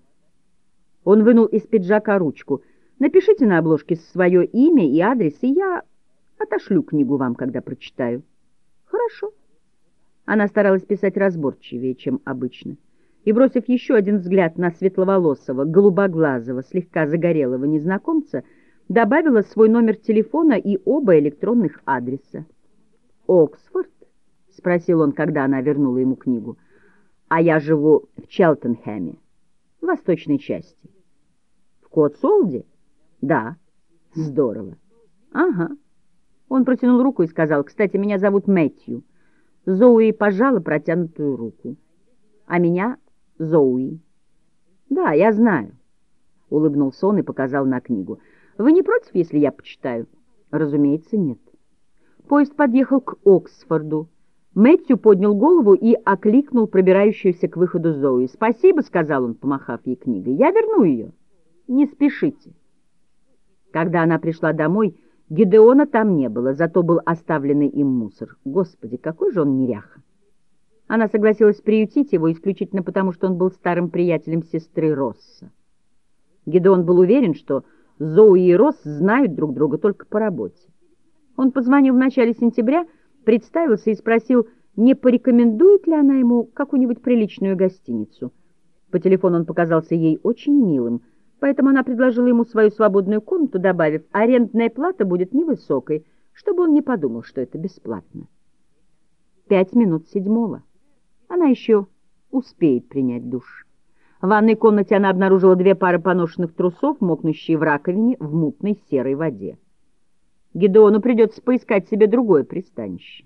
A: Он вынул из пиджака ручку. «Напишите на обложке свое имя и адрес, и я отошлю книгу вам, когда прочитаю». «Хорошо». Она старалась писать разборчивее, чем обычно. и, бросив еще один взгляд на светловолосого, голубоглазого, слегка загорелого незнакомца, добавила свой номер телефона и оба электронных адреса. «Оксфорд?» — спросил он, когда она вернула ему книгу. «А я живу в Челтенхэме, в восточной части». «В Котсуолде?» «Да». «Здорово». «Ага». Он протянул руку и сказал: «Кстати, меня зовут Мэтью». Зоуи пожала протянутую руку. «А меня Зоуи». «Да, я знаю», — улыбнулся он и показал на книгу. «Вы не против, если я почитаю?» «Разумеется, нет». Поезд подъехал к Оксфорду. Мэтью поднял голову и окликнул пробирающуюся к выходу Зоуи. «Спасибо», — сказал он, помахав ей книгой. «Я верну ее. Не спешите». Когда она пришла домой, Гидеона там не было, зато был оставленный им мусор. Господи, какой же он неряха! Она согласилась приютить его исключительно потому, что он был старым приятелем сестры Росса. Гидеон был уверен, что Зоуи и Росс знают друг друга только по работе. Он позвонил в начале сентября, представился и спросил, не порекомендует ли она ему какую-нибудь приличную гостиницу. По телефону он показался ей очень милым, поэтому она предложила ему свою свободную комнату, добавив, арендная плата будет невысокой, чтобы он не подумал, что это бесплатно. Пять минут седьмого. Она еще успеет принять душ. В ванной комнате она обнаружила две пары поношенных трусов, мокнущие в раковине в мутной серой воде. Гидеону придется поискать себе другое пристанище.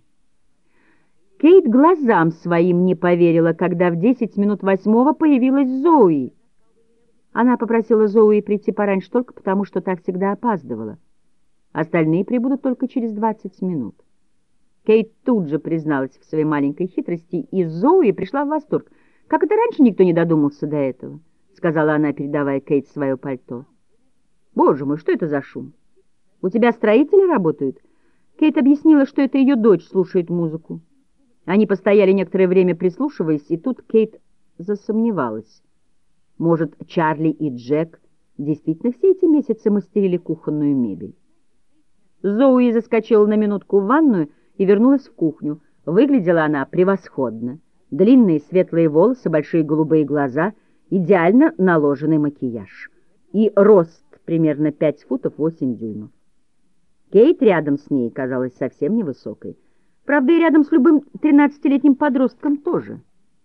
A: Кейт глазам своим не поверила, когда в десять минут восьмого появилась Зоуи. Она попросила Зоуи прийти пораньше только потому, что та всегда опаздывала. Остальные прибудут только через двадцать минут. Кейт тут же призналась в своей маленькой хитрости, и Зоуи пришла в восторг. «Как это раньше никто не додумался до этого?» — сказала она, передавая Кейт свое пальто. «Боже мой, что это за шум? У тебя строители работают?» Кейт объяснила, что это ее дочь слушает музыку. Они постояли некоторое время, прислушиваясь, и тут Кейт засомневалась. Может, Чарли и Джек действительно все эти месяцы мастерили кухонную мебель? Зоуи заскочила на минутку в ванную и вернулась в кухню. Выглядела она превосходно. Длинные светлые волосы, большие голубые глаза, идеально наложенный макияж. И рост примерно пять футов восемь дюймов. Кейт рядом с ней казалась совсем невысокой. Правда, и рядом с любым тринадцатилетним подростком тоже.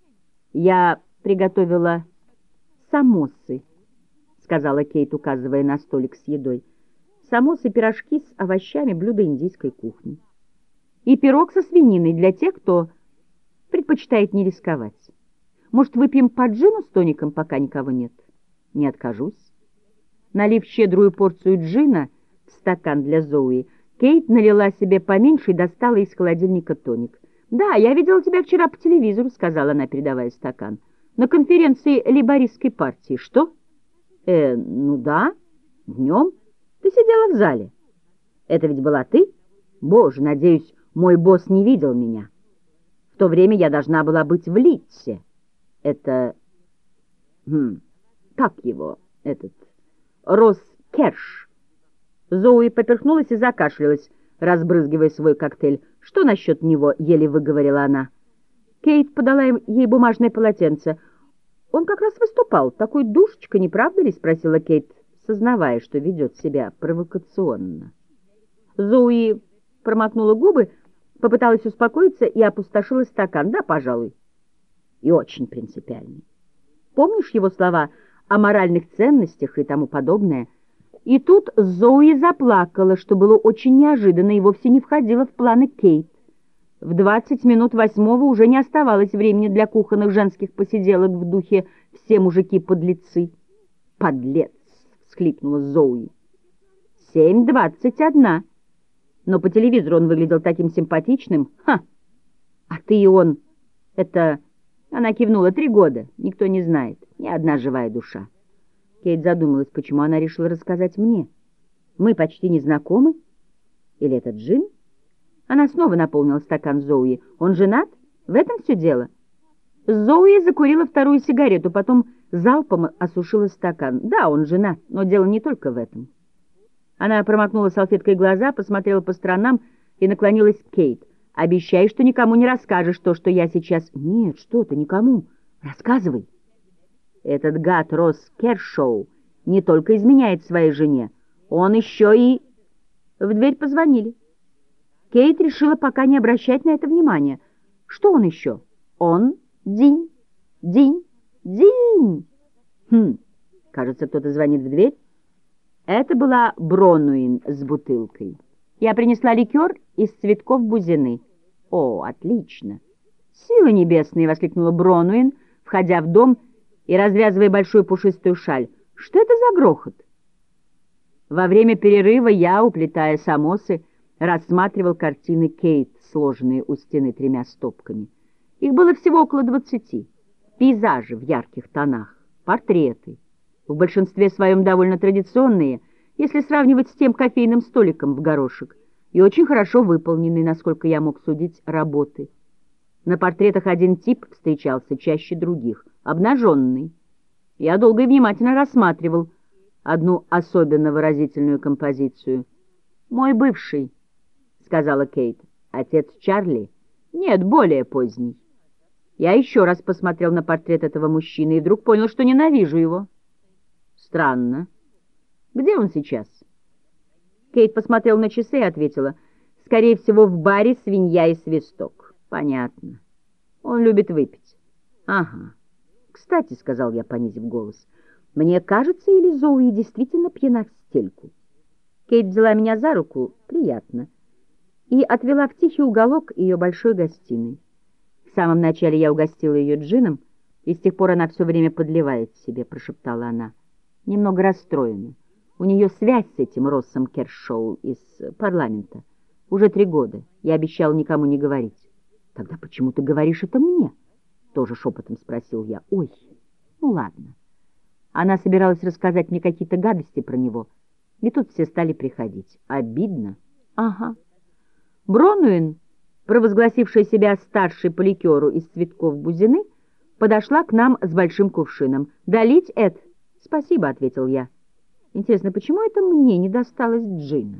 A: «Я приготовила самосы», — сказала Кейт, указывая на столик с едой. «Самосы, пирожки с овощами, блюдо индийской кухни. И пирог со свининой для тех, кто предпочитает не рисковать. Может, выпьем по джину с тоником, пока никого нет?» «Не откажусь». Налив щедрую порцию джина в стакан для Зоуи, Кейт налила себе поменьше и достала из холодильника тоник. «Да, я видела тебя вчера по телевизору», — сказала она, передавая стакан. «На конференции лейбористской партии». «Что?» «Э, ну да, днем. Ты сидела в зале». «Это ведь была ты? Боже, надеюсь, мой босс не видел меня. В то время я должна была быть в Литсе. Это... Хм, как его, этот... Росс Керш». Зоуи поперхнулась и закашлялась, разбрызгивая свой коктейль. «Что насчет него?» — еле выговорила она. Кейт подала ей бумажное полотенце. «Он как раз выступал. Такой душечка, не правда ли?» — спросила Кейт, сознавая, что ведет себя провокационно. Зоуи промокнула губы, попыталась успокоиться и опустошила стакан. «Да, пожалуй. И очень принципиальный. Помнишь его слова о моральных ценностях и тому подобное?» И тут Зоуи заплакала, что было очень неожиданно и вовсе не входило в планы Кейт. В двадцать минут восьмого уже не оставалось времени для кухонных женских посиделок в духе «все мужики подлецы». «Подлец!» — всхлипнула Зоуи. «Семь двадцать одна. Но по телевизору он выглядел таким симпатичным. Ха! А ты и он... Это...» Она кивнула. «Три года. Никто не знает. Ни одна живая душа». Кейт задумалась, почему она решила рассказать мне. Мы почти не знакомы? Или это джин? Она снова наполнила стакан Зоуи. Он женат? В этом все дело. Зоуи закурила вторую сигарету, потом залпом осушила стакан. Да, он женат, но дело не только в этом. Она промокнула салфеткой глаза, посмотрела по сторонам и наклонилась к Кейт. «Обещай, что никому не расскажешь то, что я сейчас...» «Нет, что ты, никому. Рассказывай». Этот гад Росс Кершоу не только изменяет своей жене, он еще и... В дверь позвонили. Кейт решила пока не обращать на это внимания. Что он еще? Он динь, динь, динь. Хм, кажется, кто-то звонит в дверь. Это была Бронуин с бутылкой. Я принесла ликер из цветков бузины. О, отлично! Силы небесные! — воскликнула Бронуин, входя в дом и развязывая большую пушистую шаль. Что это за грохот? Во время перерыва я, уплетая самосы, рассматривал картины Кейт, сложенные у стены тремя стопками. Их было всего около двадцати. Пейзажи в ярких тонах, портреты, в большинстве своем довольно традиционные, если сравнивать с тем кофейным столиком в горошек, и очень хорошо выполненные, насколько я мог судить, работы. На портретах один тип встречался чаще других, обнаженный. Я долго и внимательно рассматривал одну особенно выразительную композицию. «Мой бывший», — сказала Кейт. «Отец Чарли?» «Нет, более поздний». Я еще раз посмотрел на портрет этого мужчины и вдруг понял, что ненавижу его. Странно. Где он сейчас? Кейт посмотрела на часы и ответила: скорее всего, в баре «Свинья и свисток». Понятно. Он любит выпить. Ага. Кстати, — сказал я, понизив голос, — мне кажется, или Зоуи действительно пьяна в стельку. Кейт взяла меня за руку, приятно, и отвела в тихий уголок ее большой гостиной. В самом начале я угостила ее джином, и с тех пор она все время подливает себе, — прошептала она. Немного расстроена. У нее связь с этим Россом Кершоу из парламента. Уже три года. Я обещал никому не говорить. Тогда почему ты говоришь это мне? Тоже шепотом спросил я. Ой, ну ладно. Она собиралась рассказать мне какие-то гадости про него. И тут все стали приходить. Обидно? Ага. Бронуин, провозгласившая себя старшей по ликеру из цветков бузины, подошла к нам с большим кувшином. «Долить, Эд?» «Спасибо», — ответил я. «Интересно, почему это мне не досталось джина?»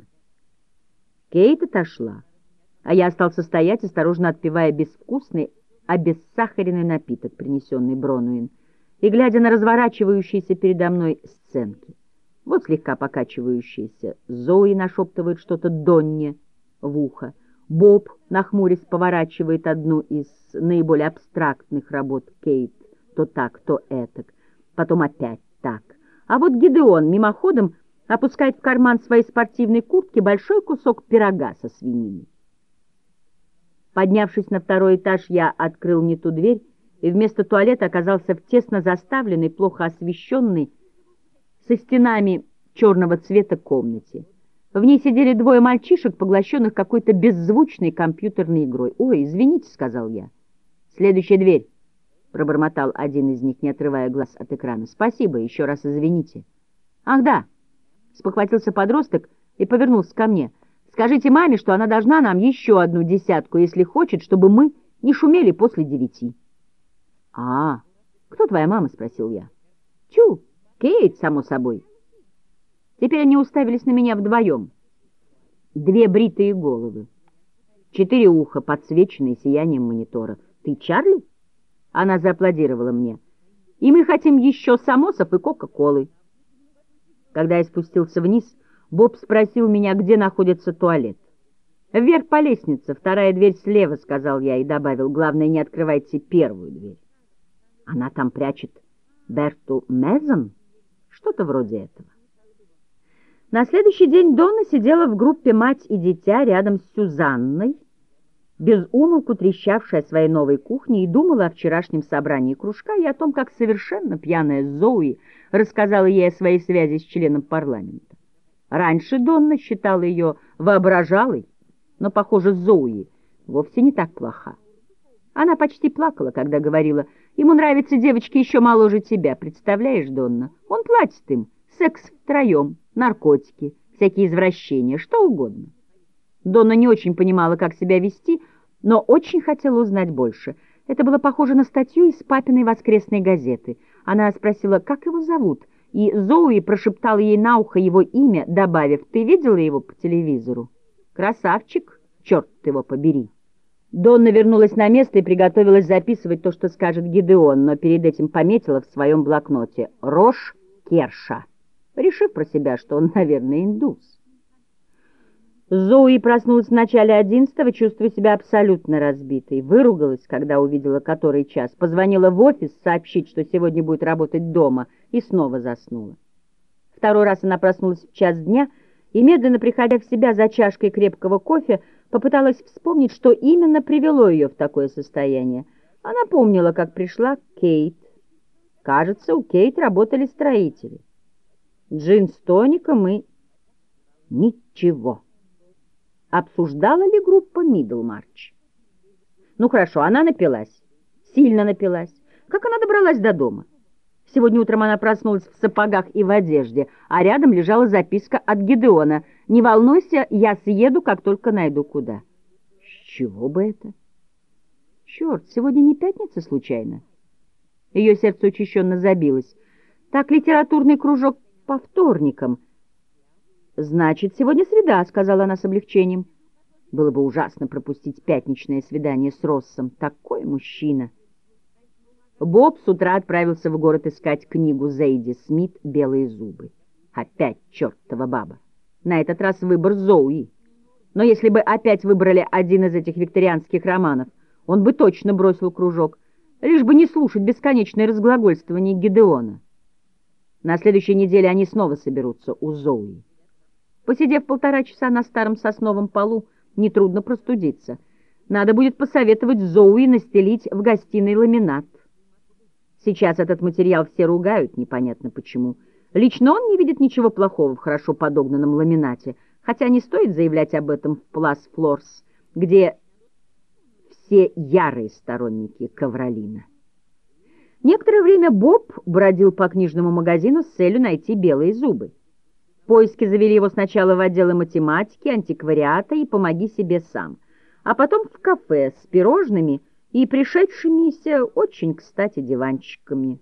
A: Кейт отошла, а я остался стоять, осторожно отпивая безвкусный, обессахаренный напиток, принесенный Бронуин, и глядя на разворачивающиеся передо мной сценки. Вот слегка покачивающиеся Зои нашептывает что-то Донне в ухо. Боб, нахмурясь, поворачивает одну из наиболее абстрактных работ Кейт, то так, то этак, потом опять так. А вот Гидеон мимоходом опускает в карман своей спортивной куртки большой кусок пирога со свининой. Поднявшись на второй этаж, я открыл не ту дверь и вместо туалета оказался в тесно заставленной, плохо освещенной, со стенами черного цвета комнате. В ней сидели двое мальчишек, поглощенных какой-то беззвучной компьютерной игрой. «Ой, извините», — сказал я. «Следующая дверь», — пробормотал один из них, не отрывая глаз от экрана. «Спасибо, еще раз извините». «Ах, да», — спохватился подросток и повернулся ко мне. «Скажите маме, что она должна нам еще одну десятку, если хочет, чтобы мы не шумели после девяти». «А, кто твоя мама?» — спросил я. «Чу, Кейт, само собой». Теперь они уставились на меня вдвоем. Две бритые головы, четыре уха, подсвеченные сиянием монитора. «Ты Чарли?» Она зааплодировала мне. «И мы хотим еще самосов и кока-колы». Когда я спустился вниз, Боб спросил меня, где находится туалет. «Вверх по лестнице, вторая дверь слева», — сказал я и добавил. «Главное, не открывайте первую дверь». Она там прячет Берту Мезон? Что-то вроде этого. На следующий день Донна сидела в группе «Мать и дитя» рядом с Сюзанной, без умолку трещавшей о своей новой кухне, и думала о вчерашнем собрании кружка и о том, как совершенно пьяная Зои рассказала ей о своей связи с членом парламента. Раньше Донна считала ее воображалой, но, похоже, Зои вовсе не так плоха. Она почти плакала, когда говорила: «Ему нравятся девочки еще моложе тебя, представляешь, Донна? Он платит им, секс втроем, наркотики, всякие извращения, что угодно». Донна не очень понимала, как себя вести, но очень хотела узнать больше. Это было похоже на статью из папиной воскресной газеты. Она спросила, как его зовут, и Зои прошептала ей на ухо его имя, добавив: «Ты видела его по телевизору? Красавчик, черт его побери!» Донна вернулась на место и приготовилась записывать то, что скажет Гидеон, но перед этим пометила в своем блокноте «Рош Керша», решив про себя, что он, наверное, индус. Зои проснулась в начале одиннадцатого, чувствуя себя абсолютно разбитой. Выругалась, когда увидела который час, позвонила в офис сообщить, что сегодня будет работать дома, и снова заснула. Второй раз она проснулась в час дня и, медленно приходя в себя за чашкой крепкого кофе, попыталась вспомнить, что именно привело ее в такое состояние. Она помнила, как пришла Кейт. Кажется, у Кейт работали строители. Джин с тоником и... ничего. Обсуждала ли группа Мидлмарч? Ну хорошо, она напилась, сильно напилась. Как она добралась до дома? Сегодня утром она проснулась в сапогах и в одежде, а рядом лежала записка от Гидеона: «Не волнуйся, я съеду, как только найду куда». С чего бы это? Черт, сегодня не пятница случайно? Ее сердце учащенно забилось. Так, литературный кружок по вторникам. «Значит, сегодня среда», — сказала она с облегчением. Было бы ужасно пропустить пятничное свидание с Россом. Такой мужчина. Боб с утра отправился в город искать книгу Зейди Смит «Белые зубы». Опять чертова баба. На этот раз выбор Зоуи. Но если бы опять выбрали один из этих викторианских романов, он бы точно бросил кружок, лишь бы не слушать бесконечное разглагольствование Гидеона. На следующей неделе они снова соберутся у Зоуи. Посидев полтора часа на старом сосновом полу, нетрудно простудиться. Надо будет посоветовать Зоуи настелить в гостиной ламинат. Сейчас этот материал все ругают, непонятно почему. Лично он не видит ничего плохого в хорошо подогнанном ламинате, хотя не стоит заявлять об этом в Плас Флорс, где все ярые сторонники ковролина. Некоторое время Боб бродил по книжному магазину с целью найти белые зубы. Поиски завели его сначала в отделы математики, антиквариата и «Помоги себе сам», а потом в кафе с пирожными и пришедшимися очень кстати диванчиками.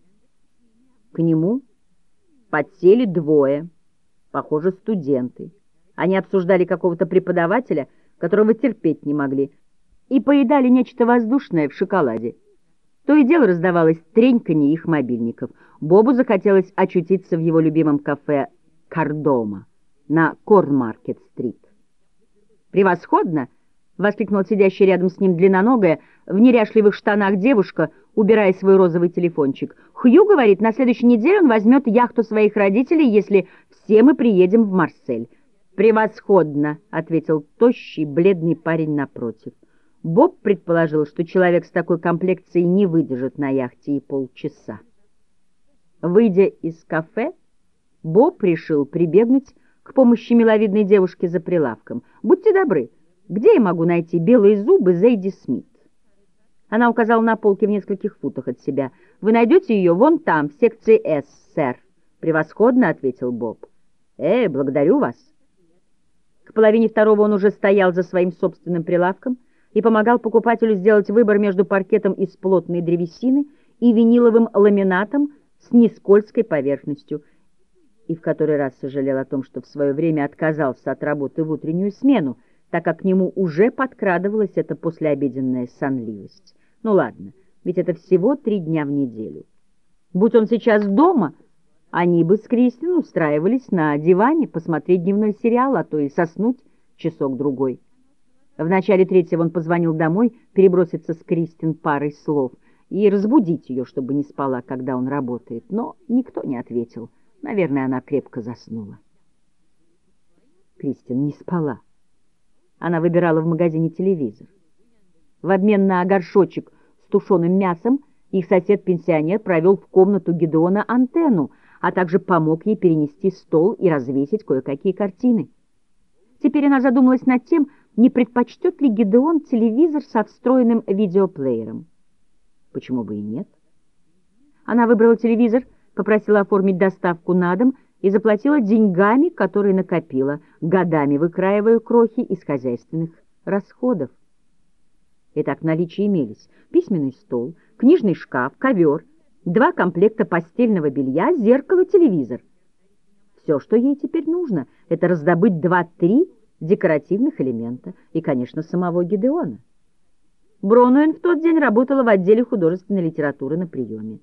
A: К нему подсели двое, похоже, студенты. Они обсуждали какого-то преподавателя, которого терпеть не могли, и поедали нечто воздушное в шоколаде. То и дело раздавалось треньканье их мобильников. Бобу захотелось очутиться в его любимом кафе «Кардома» на Корнмаркет-стрит. «Превосходно!» — воскликнула сидящая рядом с ним длинноногая, в неряшливых штанах девушка, убирая свой розовый телефончик. «Хью говорит, на следующей неделе он возьмет яхту своих родителей, если все мы приедем в Марсель». «Превосходно!» — ответил тощий, бледный парень напротив. Боб предположил, что человек с такой комплекцией не выдержит на яхте и полчаса. Выйдя из кафе, Боб решил прибегнуть к помощи миловидной девушки за прилавком. «Будьте добры, где я могу найти белые зубы Зейди Смит?» Она указала на полке в нескольких футах от себя. «Вы найдете ее вон там, в секции «С», сэр». «Превосходно», — ответил Боб. «Э, благодарю вас». К половине второго он уже стоял за своим собственным прилавком и помогал покупателю сделать выбор между паркетом из плотной древесины и виниловым ламинатом с нескользкой поверхностью, и в который раз сожалел о том, что в свое время отказался от работы в утреннюю смену, так как к нему уже подкрадывалась эта послеобеденная сонливость. Ну ладно, ведь это всего три дня в неделю. Будь он сейчас дома, они бы с Кристин устраивались на диване посмотреть дневной сериал, а то и соснуть часок-другой. В начале третьего он позвонил домой, переброситься с Кристин парой слов и разбудить ее, чтобы не спала, когда он работает, но никто не ответил. Наверное, она крепко заснула. Кристин не спала. Она выбирала в магазине телевизор. В обмен на горшочек с тушеным мясом их сосед-пенсионер провел в комнату Гидеона антенну, а также помог ей перенести стол и развесить кое-какие картины. Теперь она задумалась над тем, не предпочтет ли Гидеон телевизор со встроенным видеоплеером. Почему бы и нет? Она выбрала телевизор, попросила оформить доставку на дом и заплатила деньгами, которые накопила, годами выкраивая крохи из хозяйственных расходов. Итак, в наличии имелись письменный стол, книжный шкаф, ковер, два комплекта постельного белья, зеркало, телевизор. Все, что ей теперь нужно, это раздобыть два-три декоративных элемента и, конечно, самого Гидеона. Бронуэн в тот день работала в отделе художественной литературы на приеме.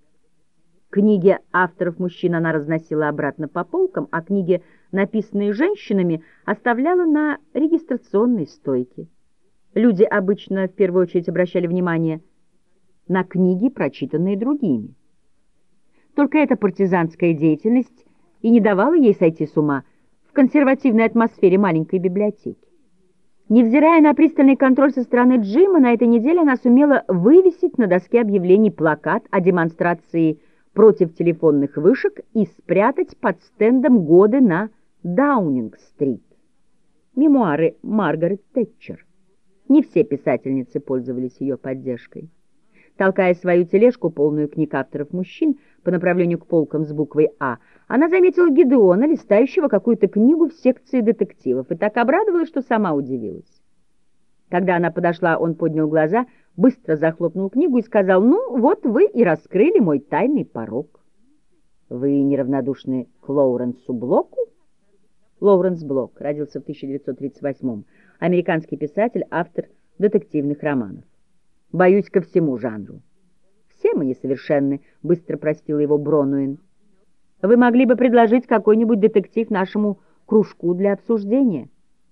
A: Книги авторов мужчин она разносила обратно по полкам, а книги, написанные женщинами, оставляла на регистрационной стойке. Люди обычно в первую очередь обращали внимание на книги, прочитанные другими. Только эта партизанская деятельность и не давала ей сойти с ума в консервативной атмосфере маленькой библиотеки. Невзирая на пристальный контроль со стороны Джима, на этой неделе она сумела вывесить на доске объявлений плакат о демонстрации против телефонных вышек и спрятать под стендом годы на Даунинг-стрит. Мемуары Маргарет Тэтчер. Не все писательницы пользовались ее поддержкой. Толкая свою тележку, полную книг авторов мужчин, по направлению к полкам с буквой «А», она заметила Гидеона, листающего какую-то книгу в секции детективов, и так обрадовалась, что сама удивилась. Когда она подошла, он поднял глаза, быстро захлопнул книгу и сказал: «Ну, вот вы и раскрыли мой тайный порок. Вы неравнодушны к Лоуренсу Блоку?» Лоуренс Блок родился в тысяча девятьсот тридцать восьмом, американский писатель, автор детективных романов. «Боюсь ко всему жанру». «Все мы несовершенны», — быстро простила его Бронуэн. «Вы могли бы предложить какой-нибудь детектив нашему кружку для обсуждения».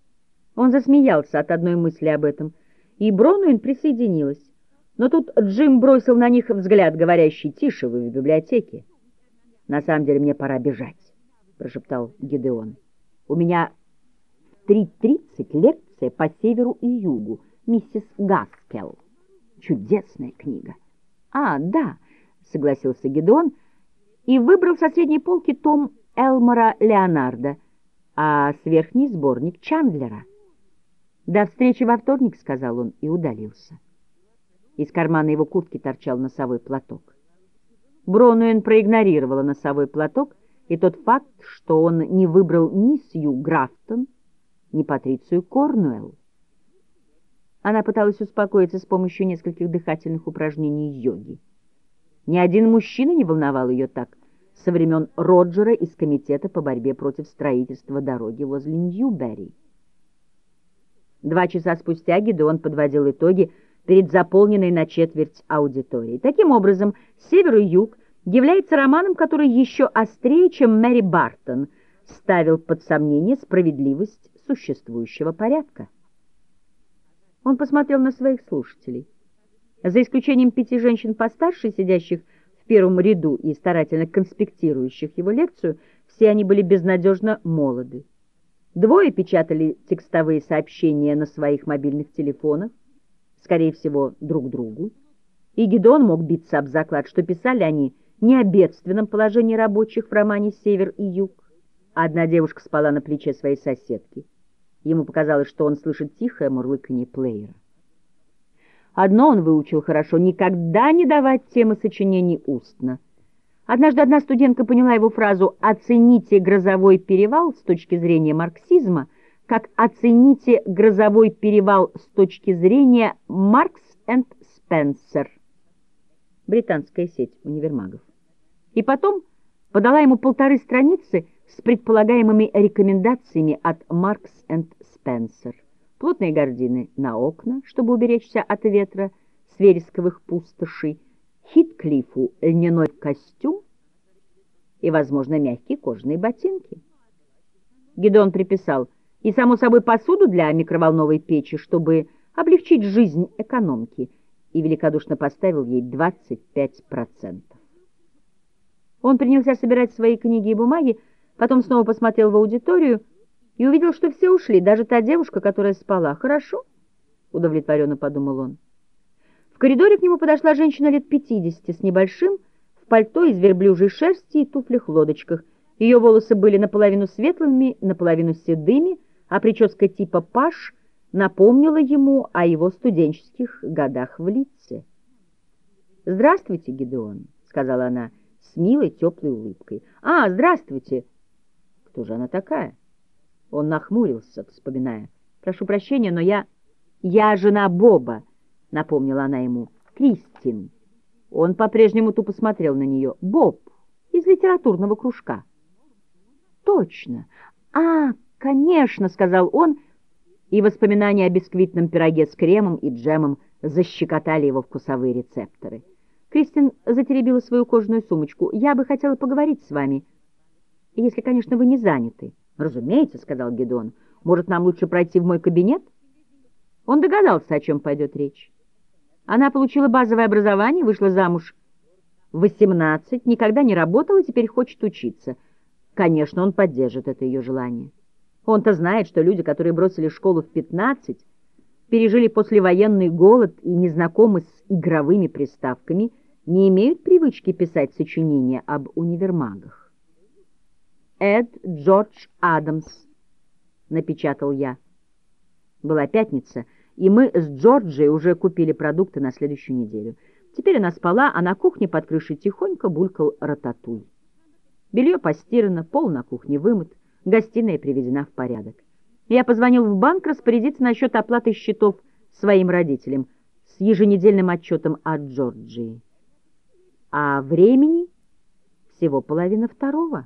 A: Он засмеялся от одной мысли об этом, и Бронуэн присоединилась. Но тут Джим бросил на них взгляд, говорящий: «Тише, вы в библиотеке». «На самом деле мне пора бежать», — прошептал Гидеон. «У меня в три тридцать лекция по северу и югу, миссис Гаскелл. Чудесная книга». «А, да», — согласился Гидеон и выбрал со средней полки том Элмора Леонарда, а с верхней сборник Чандлера. «До встречи во вторник», — сказал он и удалился. Из кармана его куртки торчал носовой платок. Бронуэн проигнорировала носовой платок и тот факт, что он не выбрал ни Сью Графтон, ни Патрицию Корнуэлл. Она пыталась успокоиться с помощью нескольких дыхательных упражнений йоги. Ни один мужчина не волновал ее так со времен Роджера из комитета по борьбе против строительства дороги возле Ньюберри. Два часа спустя Гидеон подводил итоги перед заполненной на четверть аудиторией. Таким образом, «Север и юг» является романом, который еще острее, чем Мэри Бартон, ставил под сомнение справедливость существующего порядка. Он посмотрел на своих слушателей. За исключением пяти женщин постарше, сидящих в первом ряду и старательно конспектирующих его лекцию, все они были безнадежно молоды. Двое печатали текстовые сообщения на своих мобильных телефонах, скорее всего, друг другу. И Гидеон мог биться об заклад, что писали они не о бедственном положении рабочих в романе «Север и юг». Одна девушка спала на плече своей соседки. Ему показалось, что он слышит тихое мурлыканье плеера. Одно он выучил хорошо — никогда не давать темы сочинений устно. Однажды одна студентка поняла его фразу «оцените грозовой перевал» с точки зрения марксизма, как «оцените грозовой перевал с точки зрения Маркс энд Спенсер», британская сеть универмагов. И потом подала ему полторы страницы с предполагаемыми рекомендациями от Маркс энд Спенсер. Плотные гардины на окна, чтобы уберечься от ветра с вересковых пустошей, Хитклифу льняной костюм и, возможно, мягкие кожаные ботинки. Гидеон приписал и, само собой, посуду для микроволновой печи, чтобы облегчить жизнь экономки, и великодушно поставил ей двадцать пять процентов. Он принялся собирать свои книги и бумаги, потом снова посмотрел в аудиторию и увидел, что все ушли, даже та девушка, которая спала. «Хорошо», — удовлетворенно подумал он. В коридоре к нему подошла женщина лет пятидесяти с небольшим, в пальто из верблюжьей шерсти и туфлях-лодочках. Ее волосы были наполовину светлыми, наполовину седыми, а прическа типа паж напомнила ему о его студенческих годах в Лидсе. «Здравствуйте, Гидеон», — сказала она с милой теплой улыбкой. «А, здравствуйте! Кто же она такая?» Он нахмурился, вспоминая. «Прошу прощения, но я... я жена Боба», — напомнила она ему. «Кристин». Он по-прежнему тупо смотрел на нее. «Боб, из литературного кружка». «Точно! А, конечно», — сказал он, и воспоминание о бисквитном пироге с кремом и джемом защекотали его вкусовые рецепторы. Кристин затеребила свою кожаную сумочку. «Я бы хотела поговорить с вами, если, конечно, вы не заняты». «Разумеется», — сказал Гедеон. «Может, нам лучше пройти в мой кабинет?» Он догадался, о чем пойдет речь. Она получила базовое образование, вышла замуж в восемнадцать, никогда не работала, теперь хочет учиться. Конечно, он поддержит это ее желание. Он-то знает, что люди, которые бросили школу в пятнадцать, пережили послевоенный голод и не знакомы с игровыми приставками, не имеют привычки писать сочинения об универмагах. «Эд Джордж Адамс», — напечатал я. Была пятница, и мы с Джорджией уже купили продукты на следующую неделю. Теперь она спала, а на кухне под крышей тихонько булькал рататуй. Белье постирано, пол на кухне вымыт, гостиная приведена в порядок. Я позвонил в банк распорядиться насчет оплаты счетов своим родителям с еженедельным отчетом от Джорджии. А времени всего половина второго.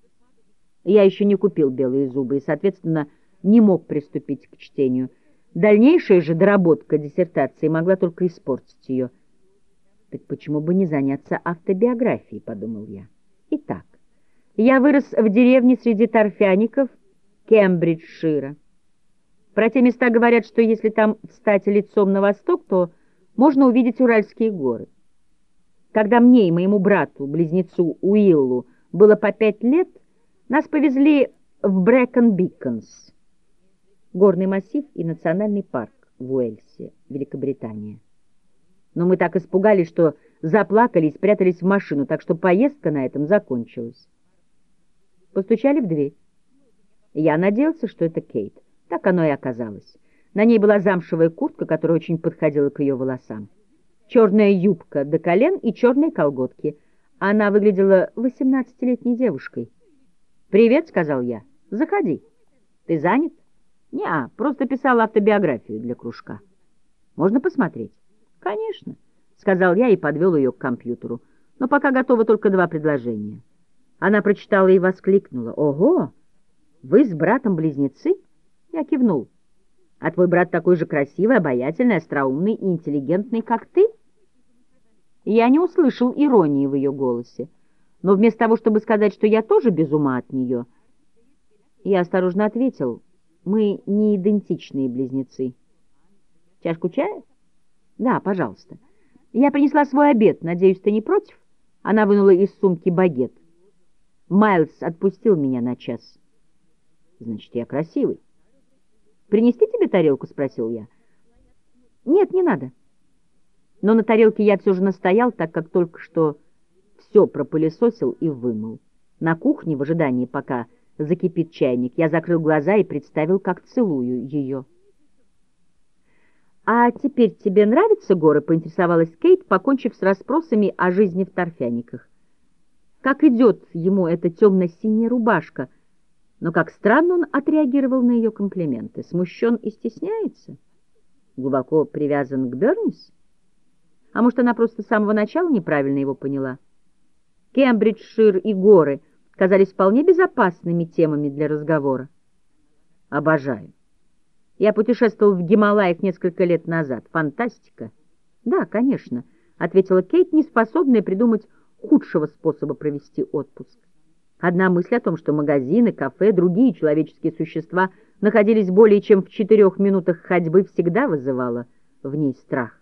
A: Я еще не купил белые зубы и, соответственно, не мог приступить к чтению. Дальнейшая же доработка диссертации могла только испортить ее. Так почему бы не заняться автобиографией, подумал я. Итак, я вырос в деревне среди торфяников Кембриджшира. Про те места говорят, что если там встать лицом на восток, то можно увидеть Уральские горы. Когда мне и моему брату, близнецу Уиллу, было по пять лет, нас повезли в Брэкон-Биконс, горный массив и национальный парк в Уэльсе, Великобритания. Но мы так испугались, что заплакали и спрятались в машину, так что поездка на этом закончилась. Постучали в дверь. Я надеялся, что это Кейт. Так оно и оказалось. На ней была замшевая куртка, которая очень подходила к ее волосам. Черная юбка до колен и черные колготки. Она выглядела восемнадцатилетней девушкой. «Привет», — сказал я. «Заходи. Ты занят?» «Не-а, просто писал автобиографию для кружка. Можно посмотреть?» «Конечно», — сказал я и подвел ее к компьютеру. «Но пока готовы только два предложения». Она прочитала и воскликнула. «Ого! Вы с братом-близнецы?» Я кивнул. «А твой брат такой же красивый, обаятельный, остроумный и интеллигентный, как ты?» Я не услышал иронии в ее голосе, но вместо того, чтобы сказать, что я тоже без ума от нее, я осторожно ответил: «Мы не идентичные близнецы». «Чашку чая?» «Да, пожалуйста. Я принесла свой обед, надеюсь, ты не против?» Она вынула из сумки багет. «Майлз отпустил меня на час». «Значит, я красивый». «Принести тебе тарелку?» — спросил я. «Нет, не надо». Но на тарелке я все же настоял, так как только что все пропылесосил и вымыл. На кухне, в ожидании, пока закипит чайник, я закрыл глаза и представил, как целую ее. «А теперь тебе нравятся горы?» — поинтересовалась Кейт, покончив с расспросами о жизни в торфяниках. Как идет ему эта темно-синяя рубашка? Но как странно он отреагировал на ее комплименты. Смущен и стесняется? Глубоко привязан к Бернис? А может, она просто с самого начала неправильно его поняла? Кембриджшир и горы казались вполне безопасными темами для разговора. Обожаю. Я путешествовал в Гималаях несколько лет назад. Фантастика. Да, конечно, ответила Кейт, неспособная придумать худшего способа провести отпуск. Одна мысль о том, что магазины, кафе, другие человеческие существа находились более чем в четырех минутах ходьбы, всегда вызывала в ней страх.